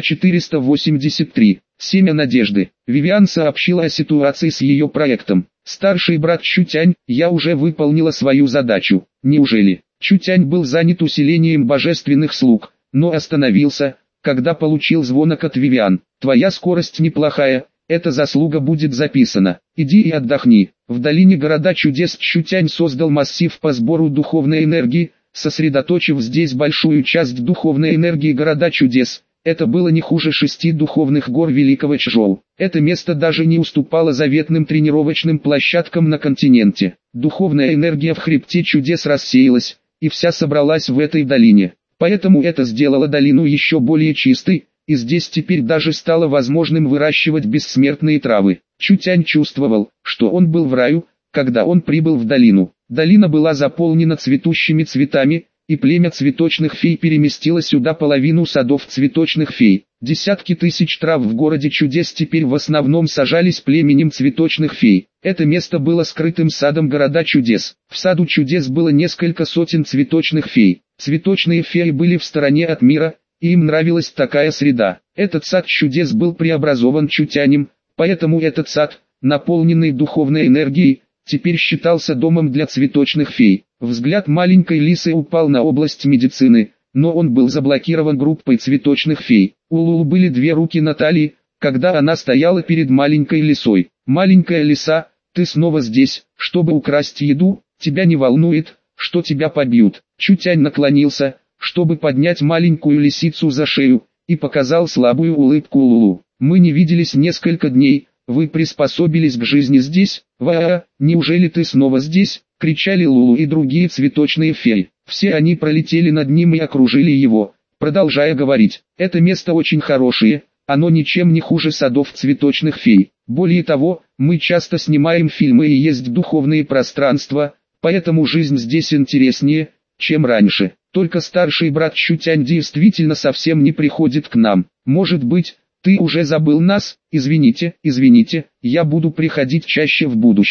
483. Семя надежды. Вивиан сообщила о ситуации с ее проектом. «Старший брат Чутянь, я уже выполнила свою задачу». «Неужели?» Чутянь был занят усилением божественных слуг, но остановился, когда получил звонок от Вивиан. «Твоя скорость неплохая. Эта заслуга будет записана. Иди и отдохни». В долине города чудес Чутянь создал массив по сбору духовной энергии, сосредоточив здесь большую часть духовной энергии города чудес. Это было не хуже 6 духовных гор Великого Чжоу. Это место даже не уступало заветным тренировочным площадкам на континенте. Духовная энергия в хребте чудес рассеялась, и вся собралась в этой долине. Поэтому это сделало долину еще более чистой, и здесь теперь даже стало возможным выращивать бессмертные травы. Чутянь чувствовал, что он был в раю, когда он прибыл в долину. Долина была заполнена цветущими цветами, и племя цветочных фей переместило сюда половину садов цветочных фей. Десятки тысяч трав в городе чудес теперь в основном сажались племенем цветочных фей. Это место было скрытым садом города чудес. В саду чудес было несколько сотен цветочных фей. Цветочные феи были в стороне от мира, и им нравилась такая среда. Этот сад чудес был преобразован Чутянем, поэтому этот сад, наполненный духовной энергией, теперь считался домом для цветочных фей. Взгляд маленькой лисы упал на область медицины, но он был заблокирован группой цветочных фей. У Лулу были 2 руки на талии, когда она стояла перед маленькой лисой. «Маленькая лиса, ты снова здесь, чтобы украсть еду? Тебя не волнует, что тебя побьют?» Чутянь наклонился, чтобы поднять маленькую лисицу за шею, и показал слабую улыбку Лулу. «Мы не виделись несколько дней. Вы приспособились к жизни здесь? Ва, неужели ты снова здесь?» — кричали Лулу и другие цветочные феи. Все они пролетели над ним и окружили его, продолжая говорить: «Это место очень хорошее, оно ничем не хуже садов цветочных фей. Более того, мы часто снимаем фильмы и есть духовные пространства, поэтому жизнь здесь интереснее, чем раньше. Только старший брат Чутянь действительно совсем не приходит к нам. Может быть, ты уже забыл нас? Извините, я буду приходить чаще в будущем».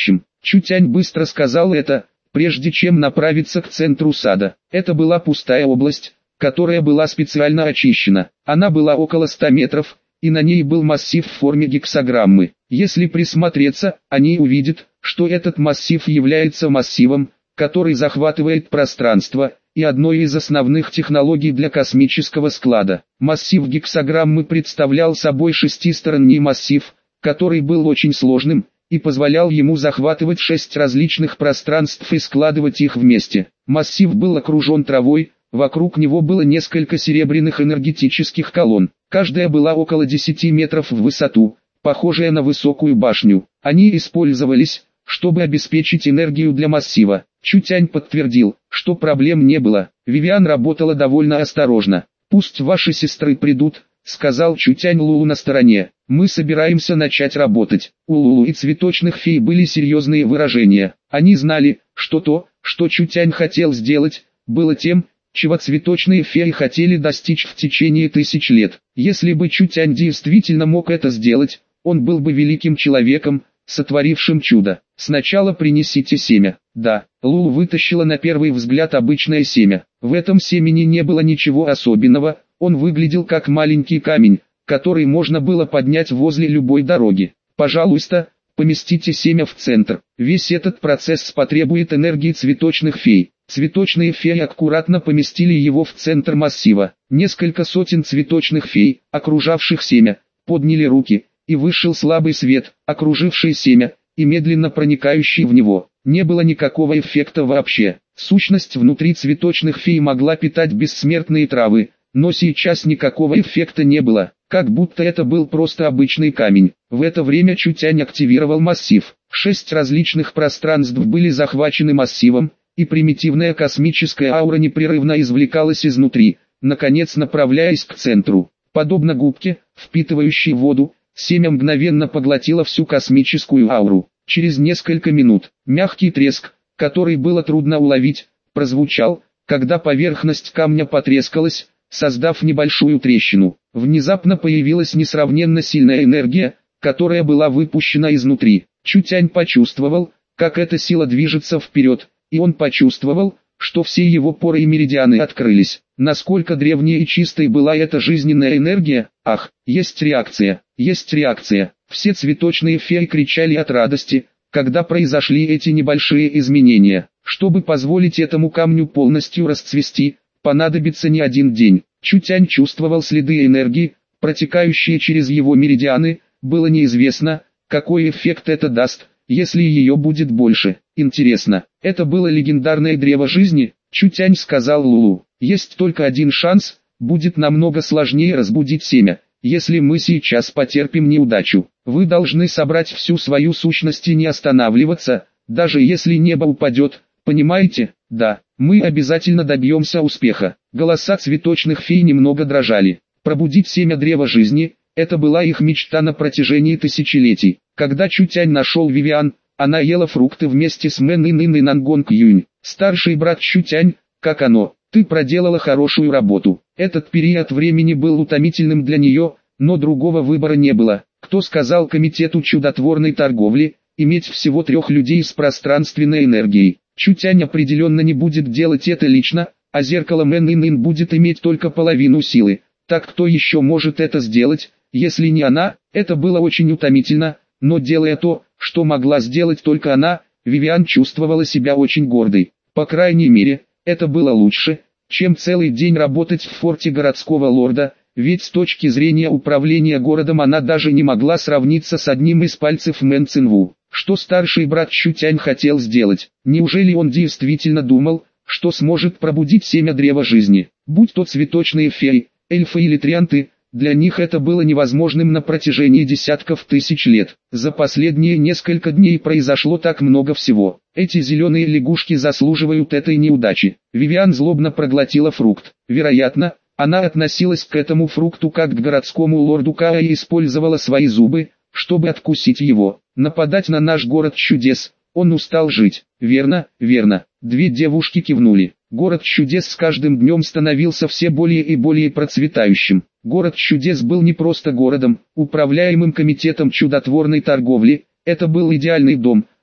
Чутянь быстро сказал это, прежде чем направиться к центру сада. Это была пустая область, которая была специально очищена. Она была около 100 метров, и на ней был массив в форме гексаграммы. Если присмотреться, они увидят, что этот массив является массивом, который захватывает пространство, и одной из основных технологий для космического склада. Массив гексаграммы представлял собой шестисторонний массив, который был очень сложным, и позволял ему захватывать 6 различных пространств и складывать их вместе. Массив был окружен травой, вокруг него было несколько серебряных энергетических колонн. Каждая была около 10 метров в высоту, похожая на высокую башню. Они использовались, чтобы обеспечить энергию для массива. Чутянь подтвердил, что проблем не было. Вивиан работала довольно осторожно. «Пусть ваши сестры придут», — сказал Чутянь Лулу на стороне. «Мы собираемся начать работать». У Лулу и цветочных фей были серьезные выражения. Они знали, что то, что Чутянь хотел сделать, было тем, чего цветочные феи хотели достичь в течение 1000 лет. Если бы Чутянь действительно мог это сделать, он был бы великим человеком, сотворившим чудо. «Сначала принесите семя». Да, Лулу вытащила на первый взгляд обычное семя. В этом семени не было ничего особенного, он выглядел как маленький камень, который можно было поднять возле любой дороги. «Пожалуйста, поместите семя в центр. Весь этот процесс потребует энергии цветочных фей». Цветочные феи аккуратно поместили его в центр массива. Несколько сотен цветочных фей, окружавших семя, подняли руки, и вышел слабый свет, окруживший семя, и медленно проникающий в него. Не было никакого эффекта вообще. Сущность внутри цветочных фей могла питать бессмертные травы, но сейчас никакого эффекта не было, как будто это был просто обычный камень. В это время Чутянь активировал массив. 6 различных пространств были захвачены массивом, и примитивная космическая аура непрерывно извлекалась изнутри, наконец направляясь к центру. Подобно губке, впитывающей воду, семя мгновенно поглотило всю космическую ауру. Через несколько минут, мягкий треск, который было трудно уловить, прозвучал, когда поверхность камня потрескалась, создав небольшую трещину. Внезапно появилась несравненно сильная энергия, которая была выпущена изнутри. Чутянь почувствовал, как эта сила движется вперед, и он почувствовал, что все его поры и меридианы открылись. Насколько древней и чистой была эта жизненная энергия? Ах, есть реакция, есть реакция. Все цветочные феи кричали от радости, когда произошли эти небольшие изменения. Чтобы позволить этому камню полностью расцвести, понадобится не один день. Чутянь чувствовал следы энергии, протекающие через его меридианы. Было неизвестно, какой эффект это даст, если ее будет больше. Интересно, это было легендарное древо жизни? Чутянь сказал Лулу. Есть только один шанс, будет намного сложнее разбудить семя, если мы сейчас потерпим неудачу. Вы должны собрать всю свою сущность и не останавливаться, даже если небо упадет, понимаете? Да, мы обязательно добьемся успеха. Голоса цветочных фей немного дрожали. Пробудить семя древа жизни, это была их мечта на протяжении тысячелетий. Когда Чутянь нашел Вивиан, она ела фрукты вместе с Мэн Ин и Нангонг Юнь. Старший брат Чутянь, как оно, ты проделала хорошую работу. Этот период времени был утомительным для нее, но другого выбора не было. Кто сказал комитету чудотворной торговли, иметь всего 3 людей с пространственной энергией? Чутянь определенно не будет делать это лично, а зеркало Мэн Ин будет иметь только половину силы. Так кто еще может это сделать, если не она? Это было очень утомительно, но делая то, что могла сделать только она, Вивиан чувствовала себя очень гордой. По крайней мере, это было лучше, чем целый день работать в форте городского лорда, ведь с точки зрения управления городом она даже не могла сравниться с одним из пальцев Мэн Цинву. Что старший брат Чутянь хотел сделать? Неужели он действительно думал, что сможет пробудить семя древа жизни? Будь то цветочные феи, эльфы или трианты, для них это было невозможным на протяжении десятков тысяч лет. За последние несколько дней произошло так много всего. Эти зеленые лягушки заслуживают этой неудачи. Вивиан злобно проглотила фрукт. Вероятно, она относилась к этому фрукту как к городскому лорду Каа и использовала свои зубы, чтобы откусить его. Нападать на наш город чудес. Он устал жить. Верно, верно. 2 девушки кивнули. Город чудес с каждым днем становился все более и более процветающим. Город чудес был не просто городом, управляемым комитетом чудотворной торговли. Это был идеальный дом,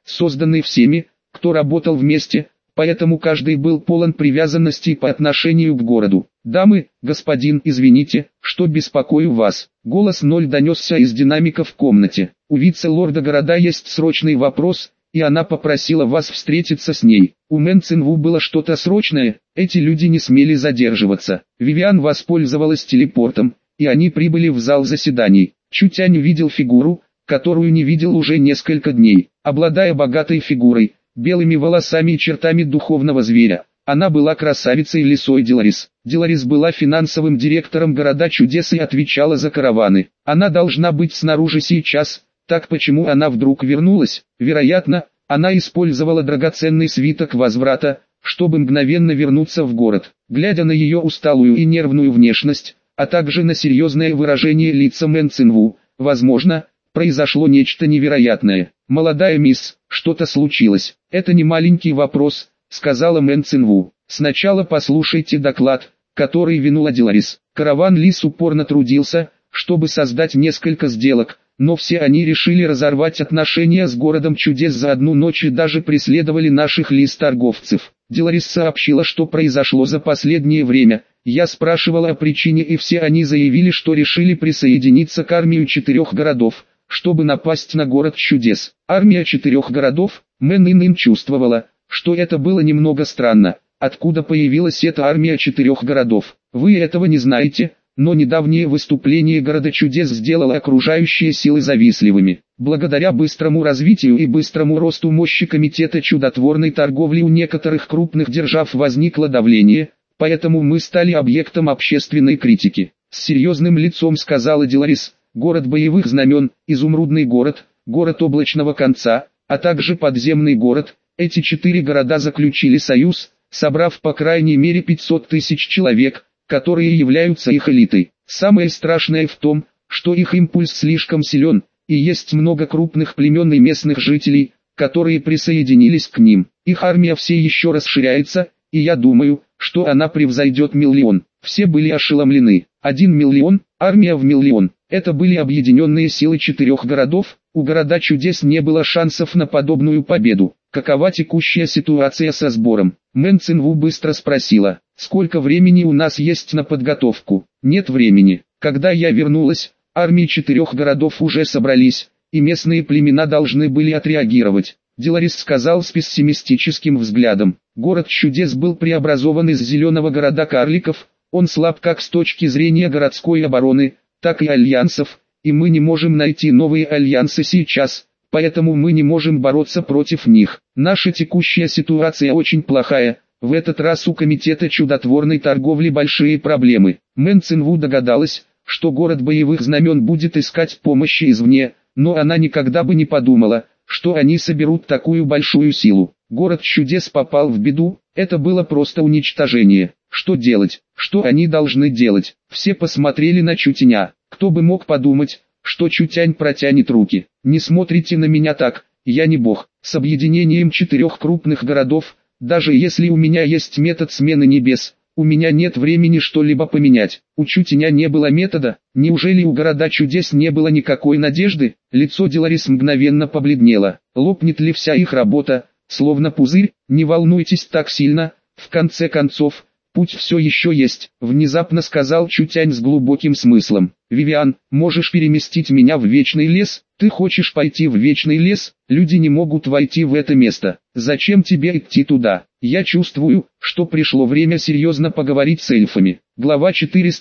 созданный всеми, кто работал вместе, поэтому каждый был полон привязанности по отношению к городу. «Дамы, господин, извините, что беспокою вас». Голос 0 донесся из динамика в комнате. «У вице-лорда города есть срочный вопрос, и она попросила вас встретиться с ней». У Мэн Цинву было что-то срочное, эти люди не смели задерживаться. Вивиан воспользовалась телепортом, и они прибыли в зал заседаний. Чутянь увидел фигуру, которую не видел уже несколько дней. Обладая богатой фигурой, белыми волосами и чертами духовного зверя, она была красавицей лисой Деларис. Деларис была финансовым директором города чудес и отвечала за караваны. Она должна быть снаружи сейчас, так почему она вдруг вернулась? Вероятно, она использовала драгоценный свиток возврата, чтобы мгновенно вернуться в город. Глядя на ее усталую и нервную внешность, а также на серьезное выражение лица Мэн Цинву, возможно, произошло нечто невероятное. «Молодая мисс, что-то случилось?» «Это не маленький вопрос», — сказала Мэн Цинву. «Сначала послушайте доклад, который винула Деларис». Караван Лис упорно трудился, чтобы создать несколько сделок, но все они решили разорвать отношения с городом чудес за одну ночь и даже преследовали наших лис-торговцев. Деларис сообщила, что произошло за последнее время. Я спрашивала о причине, и все они заявили, что решили присоединиться к армии 4 городов, чтобы напасть на город чудес. Армия 4 городов? Мэн Ин чувствовала, что это было немного странно. Откуда появилась эта армия 4 городов? Вы этого не знаете, но недавнее выступление города чудес сделало окружающие силы завистливыми. Благодаря быстрому развитию и быстрому росту мощи комитета чудотворной торговли у некоторых крупных держав возникло давление, поэтому мы стали объектом общественной критики. С серьезным лицом сказала Деларис: город боевых знамен, изумрудный город, город облачного конца, а также подземный город. Эти 4 города заключили союз, собрав по крайней мере 500 тысяч человек, которые являются их элитой. Самое страшное в том, что их импульс слишком силен, и есть много крупных племен и местных жителей, которые присоединились к ним. Их армия все еще расширяется, и я думаю, что она превзойдет 1 миллион. Все были ошеломлены. 1 миллион, армия в 1 миллион. Это были объединенные силы 4 городов, у города чудес не было шансов на подобную победу. Какова текущая ситуация со сбором? Мэн Цинву быстро спросила. Сколько времени у нас есть на подготовку? Нет времени. Когда я вернулась, армии 4 городов уже собрались, и местные племена должны были отреагировать. Деларис сказал с пессимистическим взглядом. Город чудес был преобразован из зеленого города карликов, он слаб как с точки зрения городской обороны, так и альянсов, и мы не можем найти новые альянсы сейчас, поэтому мы не можем бороться против них. Наша текущая ситуация очень плохая, в этот раз у комитета чудотворной торговли большие проблемы. Мэн Цинву догадалась, что город боевых знамен будет искать помощи извне, но она никогда бы не подумала, что они соберут такую большую силу. Город чудес попал в беду, это было просто уничтожение. Что делать? Что они должны делать? Все посмотрели на Чутяня. Кто бы мог подумать, что Чутянь протянет руки. Не смотрите на меня так, я не бог. С объединением 4 крупных городов, даже если у меня есть метод смены небес, у меня нет времени что-либо поменять. У Чутяня не было метода. Неужели у города чудес не было никакой надежды? Лицо Деларис мгновенно побледнело. Лопнет ли вся их работа, словно пузырь? Не волнуйтесь так сильно, в конце концов, путь все еще есть, внезапно сказал Чутянь с глубоким смыслом. Вивиан, можешь переместить меня в Вечный лес? Ты хочешь пойти в Вечный лес? Люди не могут войти в это место. Зачем тебе идти туда? Я чувствую, что пришло время серьезно поговорить с эльфами. Глава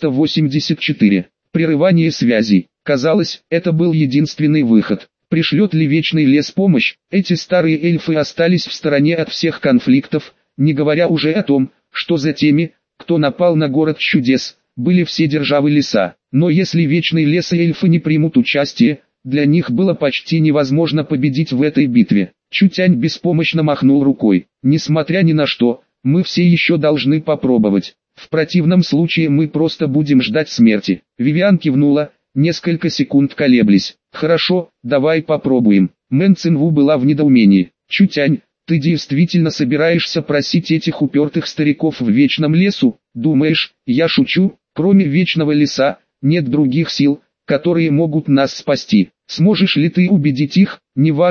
484. Прерывание связей. Казалось, это был единственный выход. Пришлет ли Вечный лес помощь? Эти старые эльфы остались в стороне от всех конфликтов, не говоря уже о том, что за теми, кто напал на город чудес, были все державы леса. Но если Вечный лес и эльфы не примут участие, для них было почти невозможно победить в этой битве. Чутянь беспомощно махнул рукой. Несмотря ни на что, мы все еще должны попробовать. В противном случае мы просто будем ждать смерти. Вивиан кивнула, несколько секунд колеблясь. Хорошо, давай попробуем. Мэн Цинву была в недоумении. Чутянь, ты действительно собираешься просить этих упертых стариков в Вечном лесу? Думаешь, я шучу? Кроме Вечного леса, нет других сил, которые могут нас спасти. Сможешь ли ты убедить их? Неважно,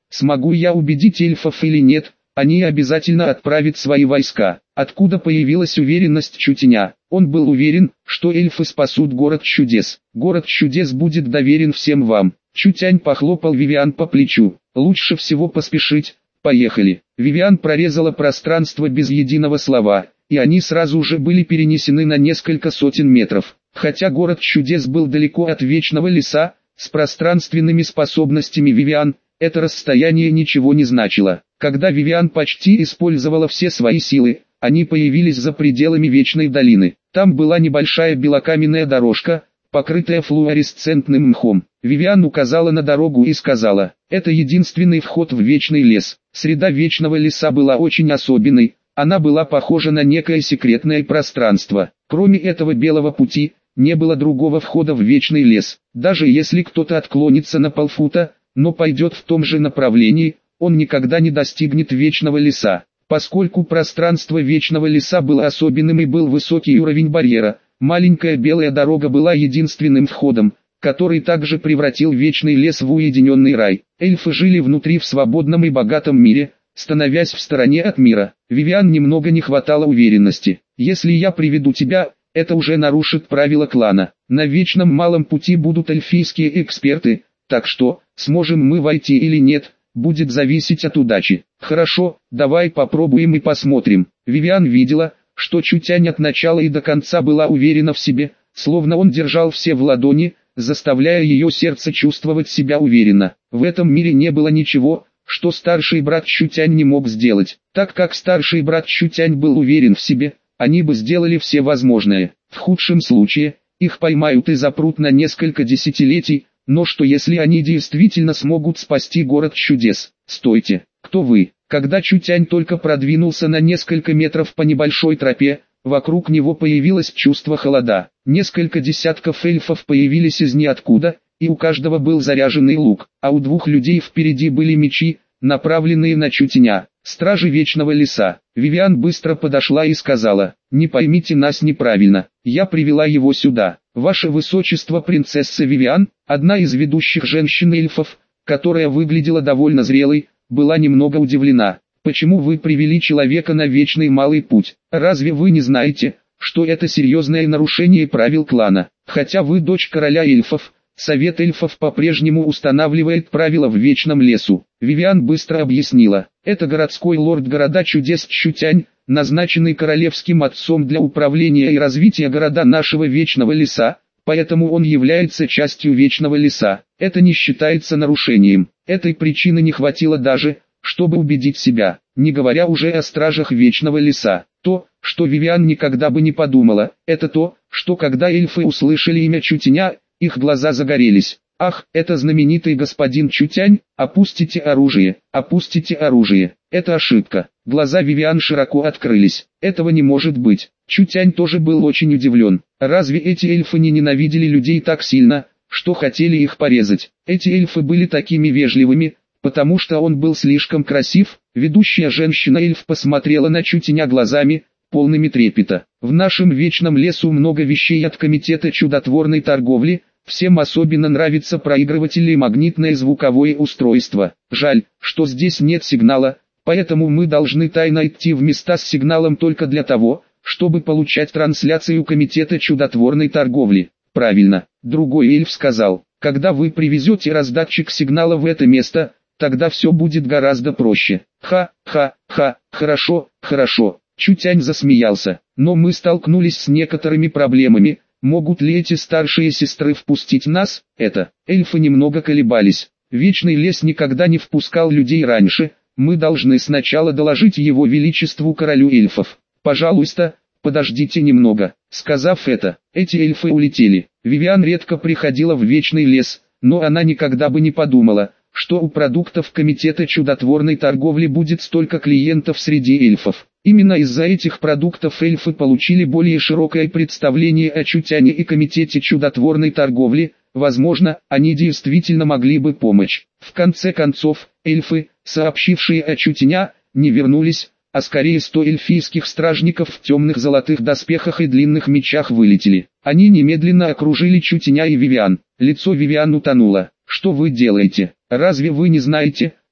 Смогу я убедить эльфов или нет, они обязательно отправят свои войска. Откуда появилась уверенность Чутеня? Он был уверен, что эльфы спасут город чудес. Город чудес будет доверен всем вам. Чутянь похлопал Вивиан по плечу. Лучше всего поспешить. Поехали. Вивиан прорезала пространство без единого слова, и они сразу же были перенесены на несколько сотен метров. Хотя город чудес был далеко от вечного леса, с пространственными способностями Вивиан, это расстояние ничего не значило. Когда Вивиан почти использовала все свои силы, они появились за пределами Вечной долины. Там была небольшая белокаменная дорожка, покрытая флуоресцентным мхом. Вивиан указала на дорогу и сказала: «Это единственный вход в Вечный лес». Среда Вечного леса была очень особенной, она была похожа на некое секретное пространство. Кроме этого белого пути, не было другого входа в Вечный лес. Даже если кто-то отклонится на полфута, но пойдет в том же направлении, он никогда не достигнет Вечного леса. Поскольку пространство Вечного леса было особенным и был высокий уровень барьера, маленькая белая дорога была единственным входом, который также превратил Вечный лес в уединенный рай. Эльфы жили внутри в свободном и богатом мире, становясь в стороне от мира. Вивиан немного не хватало уверенности. «Если я приведу тебя, это уже нарушит правила клана. На Вечном малом пути будут эльфийские эксперты, так что, сможем мы войти или нет, будет зависеть от удачи». «Хорошо, давай попробуем и посмотрим». Вивиан видела, что Чутянь от начала и до конца была уверена в себе, словно он держал все в ладони, заставляя ее сердце чувствовать себя уверенно. В этом мире не было ничего, что старший брат Чутянь не мог сделать. Так как старший брат Чутянь был уверен в себе, они бы сделали все возможное. В худшем случае, их поймают и запрут на несколько десятилетий, но что если они действительно смогут спасти город чудес? «Стойте, кто вы?» Когда Чутянь только продвинулся на несколько метров по небольшой тропе, вокруг него появилось чувство холода. Несколько десятков эльфов появились из ниоткуда, и у каждого был заряженный лук, а у двух людей впереди были мечи, направленные на Чутеня. Стражи Вечного леса. Вивиан быстро подошла и сказала: «Не поймите нас неправильно, я привела его сюда. Ваше Высочество принцесса Вивиан, одна из ведущих женщин-эльфов, которая выглядела довольно зрелой, была немного удивлена. Почему вы привели человека на Вечный малый путь? Разве вы не знаете, что это серьезное нарушение правил клана? Хотя вы дочь короля эльфов, Совет эльфов по-прежнему устанавливает правила в Вечном лесу». Вивиан быстро объяснила: «Это городской лорд города чудес Чутянь, назначенный королевским отцом для управления и развития города нашего Вечного леса, поэтому он является частью Вечного леса. Это не считается нарушением. Этой причины не хватило даже, чтобы убедить себя, не говоря уже о стражах Вечного леса. То, что Вивиан никогда бы не подумала, это то, что когда эльфы услышали имя Чутеня, их глаза загорелись. «Ах, это знаменитый господин Чутянь, опустите оружие, опустите оружие». Это ошибка. Глаза Вивиан широко открылись. Этого не может быть. Чутянь тоже был очень удивлен. Разве эти эльфы не ненавидели людей так сильно, что хотели их порезать? Эти эльфы были такими вежливыми, потому что он был слишком красив. Ведущая женщина-эльф посмотрела на Чутеня глазами, полными трепета. «В нашем Вечном лесу много вещей от комитета чудотворной торговли. Всем особенно нравятся проигрыватели и магнитное звуковое устройство. Жаль, что здесь нет сигнала, поэтому мы должны тайно идти в места с сигналом только для того, чтобы получать трансляцию комитета чудотворной торговли». «Правильно», другой эльф сказал. «Когда вы привезете раздатчик сигнала в это место, тогда все будет гораздо проще». «Ха-ха-ха, хорошо, хорошо». Чутянь засмеялся. «Но мы столкнулись с некоторыми проблемами. Могут ли эти старшие сестры впустить нас?» Эльфы немного колебались. Вечный лес никогда не впускал людей раньше. Мы должны сначала доложить его величеству королю эльфов. «Пожалуйста, подождите немного». Сказав это, эти эльфы улетели. Вивиан редко приходила в Вечный лес, но она никогда бы не подумала, что у продуктов комитета чудотворной торговли будет столько клиентов среди эльфов. Именно из-за этих продуктов эльфы получили более широкое представление о Чутяне и комитете чудотворной торговли. Возможно, они действительно могли бы помочь. В конце концов, эльфы, сообщившие о Чутеня, не вернулись, а скорее 100 эльфийских стражников в темных золотых доспехах и длинных мечах вылетели. Они немедленно окружили Чутеня и Вивиан. Лицо Вивиан утонуло. «Что вы делаете? Разве вы не знаете,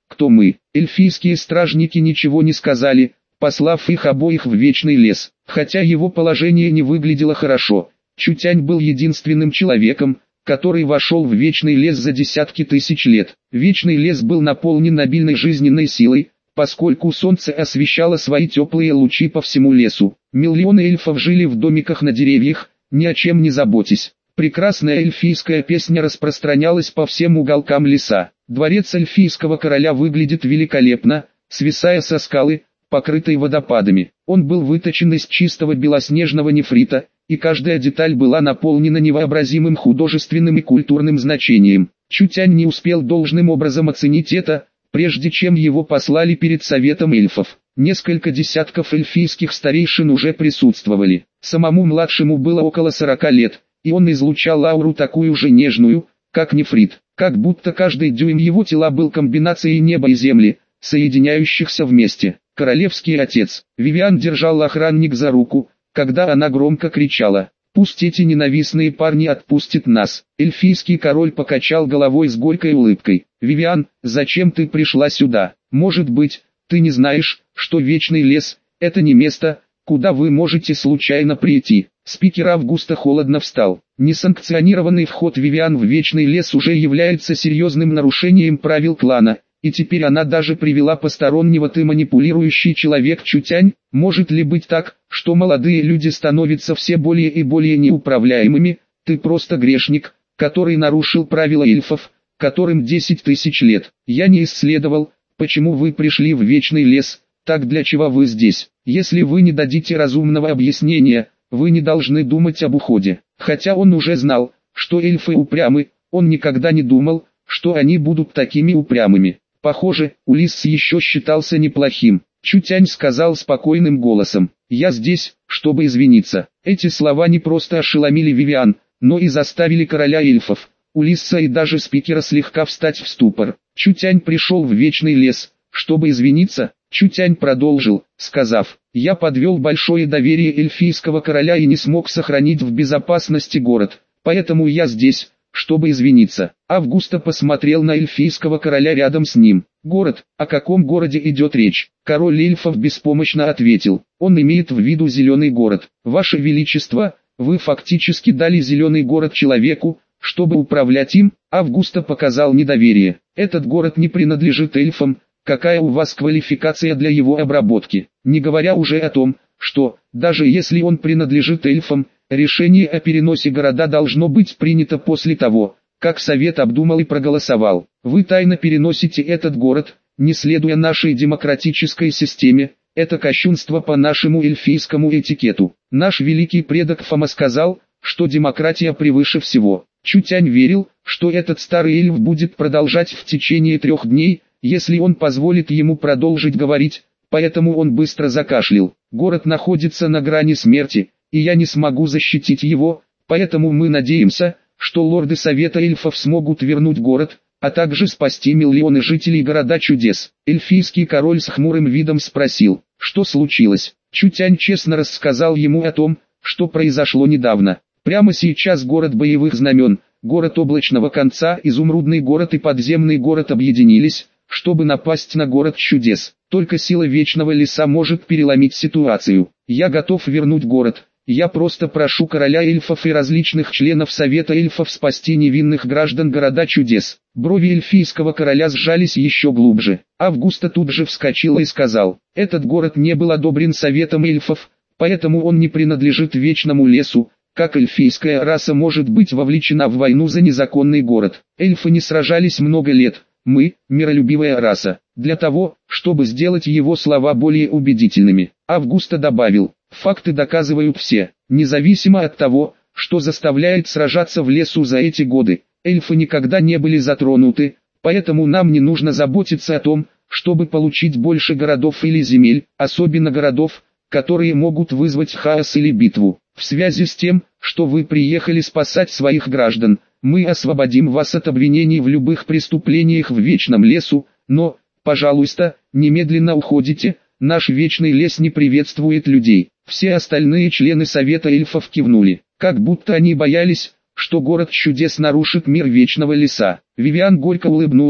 кто мы. Эльфийские стражники ничего не сказали, послав их обоих в вечный лес. Хотя его положение не выглядело хорошо, Чутянь был единственным человеком, который вошел в вечный лес за десятки тысяч лет. Вечный лес был наполнен обильной жизненной силой, поскольку солнце освещало свои теплые лучи по всему лесу. Миллионы эльфов жили в домиках на деревьях, ни о чем не заботясь. Прекрасная эльфийская песня распространялась по всем уголкам леса. Дворец эльфийского короля выглядит великолепно, свисая со скалы, покрытой водопадами. Он был выточен из чистого белоснежного нефрита, и каждая деталь была наполнена невообразимым художественным и культурным значением. Чутянь не успел должным образом оценить это, прежде чем его послали перед советом эльфов. Несколько десятков эльфийских старейшин уже присутствовали. Самому младшему было около 40 лет, и он излучал ауру такую же нежную, как нефрит. Как будто каждый дюйм его тела был комбинацией неба и земли, соединяющихся вместе. Королевский отец. Вивиан держал охранник за руку, когда она громко кричала: «Пусть эти ненавистные парни отпустят нас». Эльфийский король покачал головой с горькой улыбкой. «Вивиан, зачем ты пришла сюда? Может быть, ты не знаешь, что Вечный лес – это не место, куда вы можете случайно прийти». Спикер Августа холодно встал. Несанкционированный вход Вивиан в Вечный лес уже является серьезным нарушением правил клана, и теперь она даже привела постороннего. Ты манипулирующий человек Чутянь. Может ли быть так, что молодые люди становятся все более и более неуправляемыми? Ты просто грешник, который нарушил правила эльфов, которым 10 тысяч лет. Я не исследовал, почему вы пришли в Вечный лес, так для чего вы здесь? Если вы не дадите разумного объяснения, вы не должны думать об уходе. Хотя он уже знал, что эльфы упрямы, он никогда не думал, что они будут такими упрямыми. Похоже, Улисс еще считался неплохим. Чутянь сказал спокойным голосом: «Я здесь, чтобы извиниться». Эти слова не просто ошеломили Вивиан, но и заставили короля эльфов, Улисса и даже спикера слегка встать в ступор. Чутянь пришел в Вечный лес, чтобы извиниться. Чутянь продолжил, сказав: «Я подвел большое доверие эльфийского короля и не смог сохранить в безопасности город, поэтому я здесь, чтобы извиниться». Августа посмотрел на эльфийского короля рядом с ним. «Город? О каком городе идет речь?» Король эльфов беспомощно ответил: «Он имеет в виду Зеленый город. Ваше Величество, вы фактически дали Зеленый город человеку, чтобы управлять им». Августа показал недоверие. «Этот город не принадлежит эльфам. Какая у вас квалификация для его обработки? Не говоря уже о том, что, даже если он принадлежит эльфам, решение о переносе города должно быть принято после того, как совет обдумал и проголосовал. Вы тайно переносите этот город, не следуя нашей демократической системе. Это кощунство по нашему эльфийскому этикету. Наш великий предок Фома сказал, что демократия превыше всего». Чутянь верил, что этот старый эльф будет продолжать в течение 3 дней, если он позволит ему продолжить говорить, поэтому он быстро закашлял. «Город находится на грани смерти, и я не смогу защитить его, поэтому мы надеемся, что лорды Совета эльфов смогут вернуть город, а также спасти миллионы жителей города чудес». Эльфийский король с хмурым видом спросил: «Что случилось?» Чутянь честно рассказал ему о том, что произошло недавно. Прямо сейчас город боевых знамен, город облачного конца, изумрудный город и подземный город объединились, чтобы напасть на город чудес. Только сила Вечного леса может переломить ситуацию. Я готов вернуть город. Я просто прошу короля эльфов и различных членов Совета эльфов спасти невинных граждан города чудес». Брови эльфийского короля сжались еще глубже. Августа тут же вскочила и сказал: «Этот город не был одобрен Советом эльфов, поэтому он не принадлежит Вечному лесу. Как эльфийская раса может быть вовлечена в войну за незаконный город? Эльфы не сражались много лет. Мы – миролюбивая раса». Для того, чтобы сделать его слова более убедительными, Августа добавил: «Факты доказывают все, независимо от того, что заставляет сражаться в лесу за эти годы. Эльфы никогда не были затронуты, поэтому нам не нужно заботиться о том, чтобы получить больше городов или земель, особенно городов, которые могут вызвать хаос или битву. В связи с тем, что вы приехали спасать своих граждан, мы освободим вас от обвинений в любых преступлениях в Вечном лесу, но, пожалуйста, немедленно уходите, наш Вечный лес не приветствует людей». Все остальные члены Совета эльфов кивнули, как будто они боялись, что город чудес нарушит мир Вечного леса. Вивиан горько улыбнулась,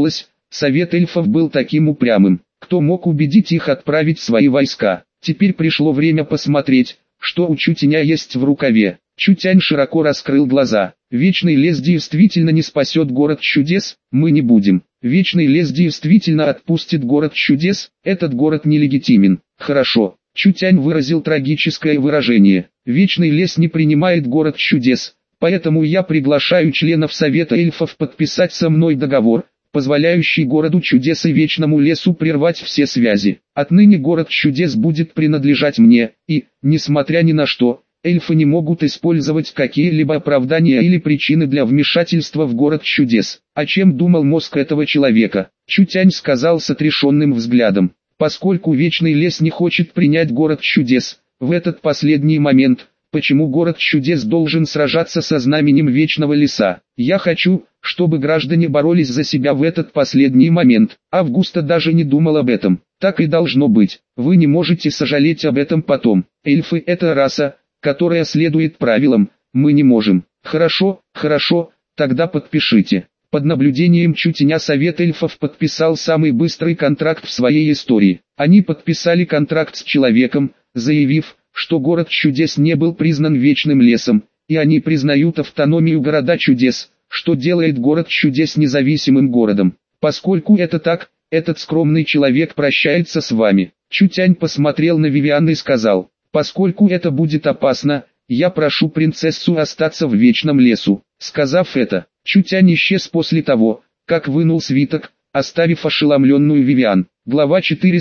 Совет эльфов был таким упрямым. Кто мог убедить их отправить свои войска? Теперь пришло время посмотреть, что у Чутяня есть в рукаве. Чутянь широко раскрыл глаза. Вечный лес действительно не спасет город чудес, мы не будем. Вечный лес действительно отпустит город чудес, этот город нелегитимен. Хорошо. Чутянь выразил трагическое выражение. Вечный лес не принимает город чудес, поэтому я приглашаю членов Совета эльфов подписать со мной договор, позволяющий городу чудес и Вечному лесу прервать все связи. Отныне город чудес будет принадлежать мне, и, несмотря ни на что, эльфы не могут использовать какие-либо оправдания или причины для вмешательства в город чудес. О чем думал мозг этого человека? Чутянь сказал с отрешенным взглядом. Поскольку Вечный лес не хочет принять город чудес, в этот последний момент, почему город чудес должен сражаться со знаменем Вечного леса? Я хочу, чтобы граждане боролись за себя в этот последний момент. Августа даже не думал об этом. Так и должно быть. Вы не можете сожалеть об этом потом. Эльфы – это раса, которая следует правилам, мы не можем. Хорошо, тогда подпишите. Под наблюдением Чутяня Совет эльфов подписал самый быстрый контракт в своей истории. Они подписали контракт с человеком, заявив, что город чудес не был признан Вечным лесом, и они признают автономию города чудес, что делает город чудес независимым городом. Поскольку это так, этот скромный человек прощается с вами. Чутянь посмотрел на Вивиан и сказал: поскольку это будет опасно, я прошу принцессу остаться в Вечном лесу. Сказав это, Чутянь исчез после того, как вынул свиток, оставив ошеломленную Вивиан. Глава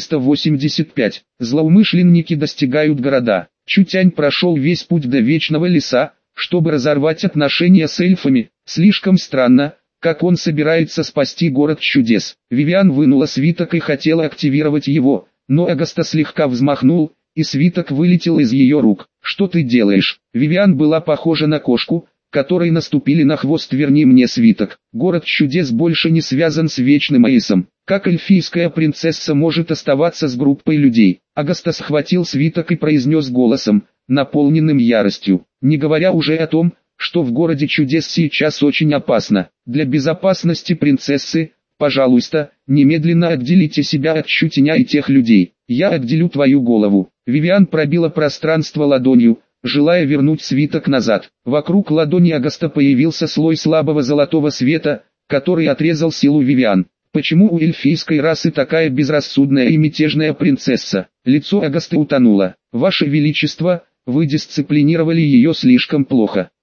485. Злоумышленники достигают города. Чутянь прошел весь путь до Вечного леса, чтобы разорвать отношения с эльфами. Слишком странно, как он собирается спасти город чудес. Вивиан вынула свиток и хотела активировать его, но Агоста слегка взмахнул, и свиток вылетел из ее рук. «Что ты делаешь?» Вивиан была похожа на кошку, которой наступили на хвост. «Верни мне свиток». Город чудес больше не связан с Вечным лесом. Как эльфийская принцесса может оставаться с группой людей? Агоста схватил свиток и произнес голосом, наполненным яростью, не говоря уже о том, что в городе чудес сейчас очень опасно. Для безопасности принцессы, пожалуйста, немедленно отделите себя от Чутяня и тех людей. Я отделю твою голову. Вивиан пробила пространство ладонью, желая вернуть свиток назад. Вокруг ладони Агоста появился слой слабого золотого света, который отрезал силу Вивиан. Почему у эльфийской расы такая безрассудная и мятежная принцесса? Лицо Агосты утонуло. Ваше Величество, вы дисциплинировали ее слишком плохо.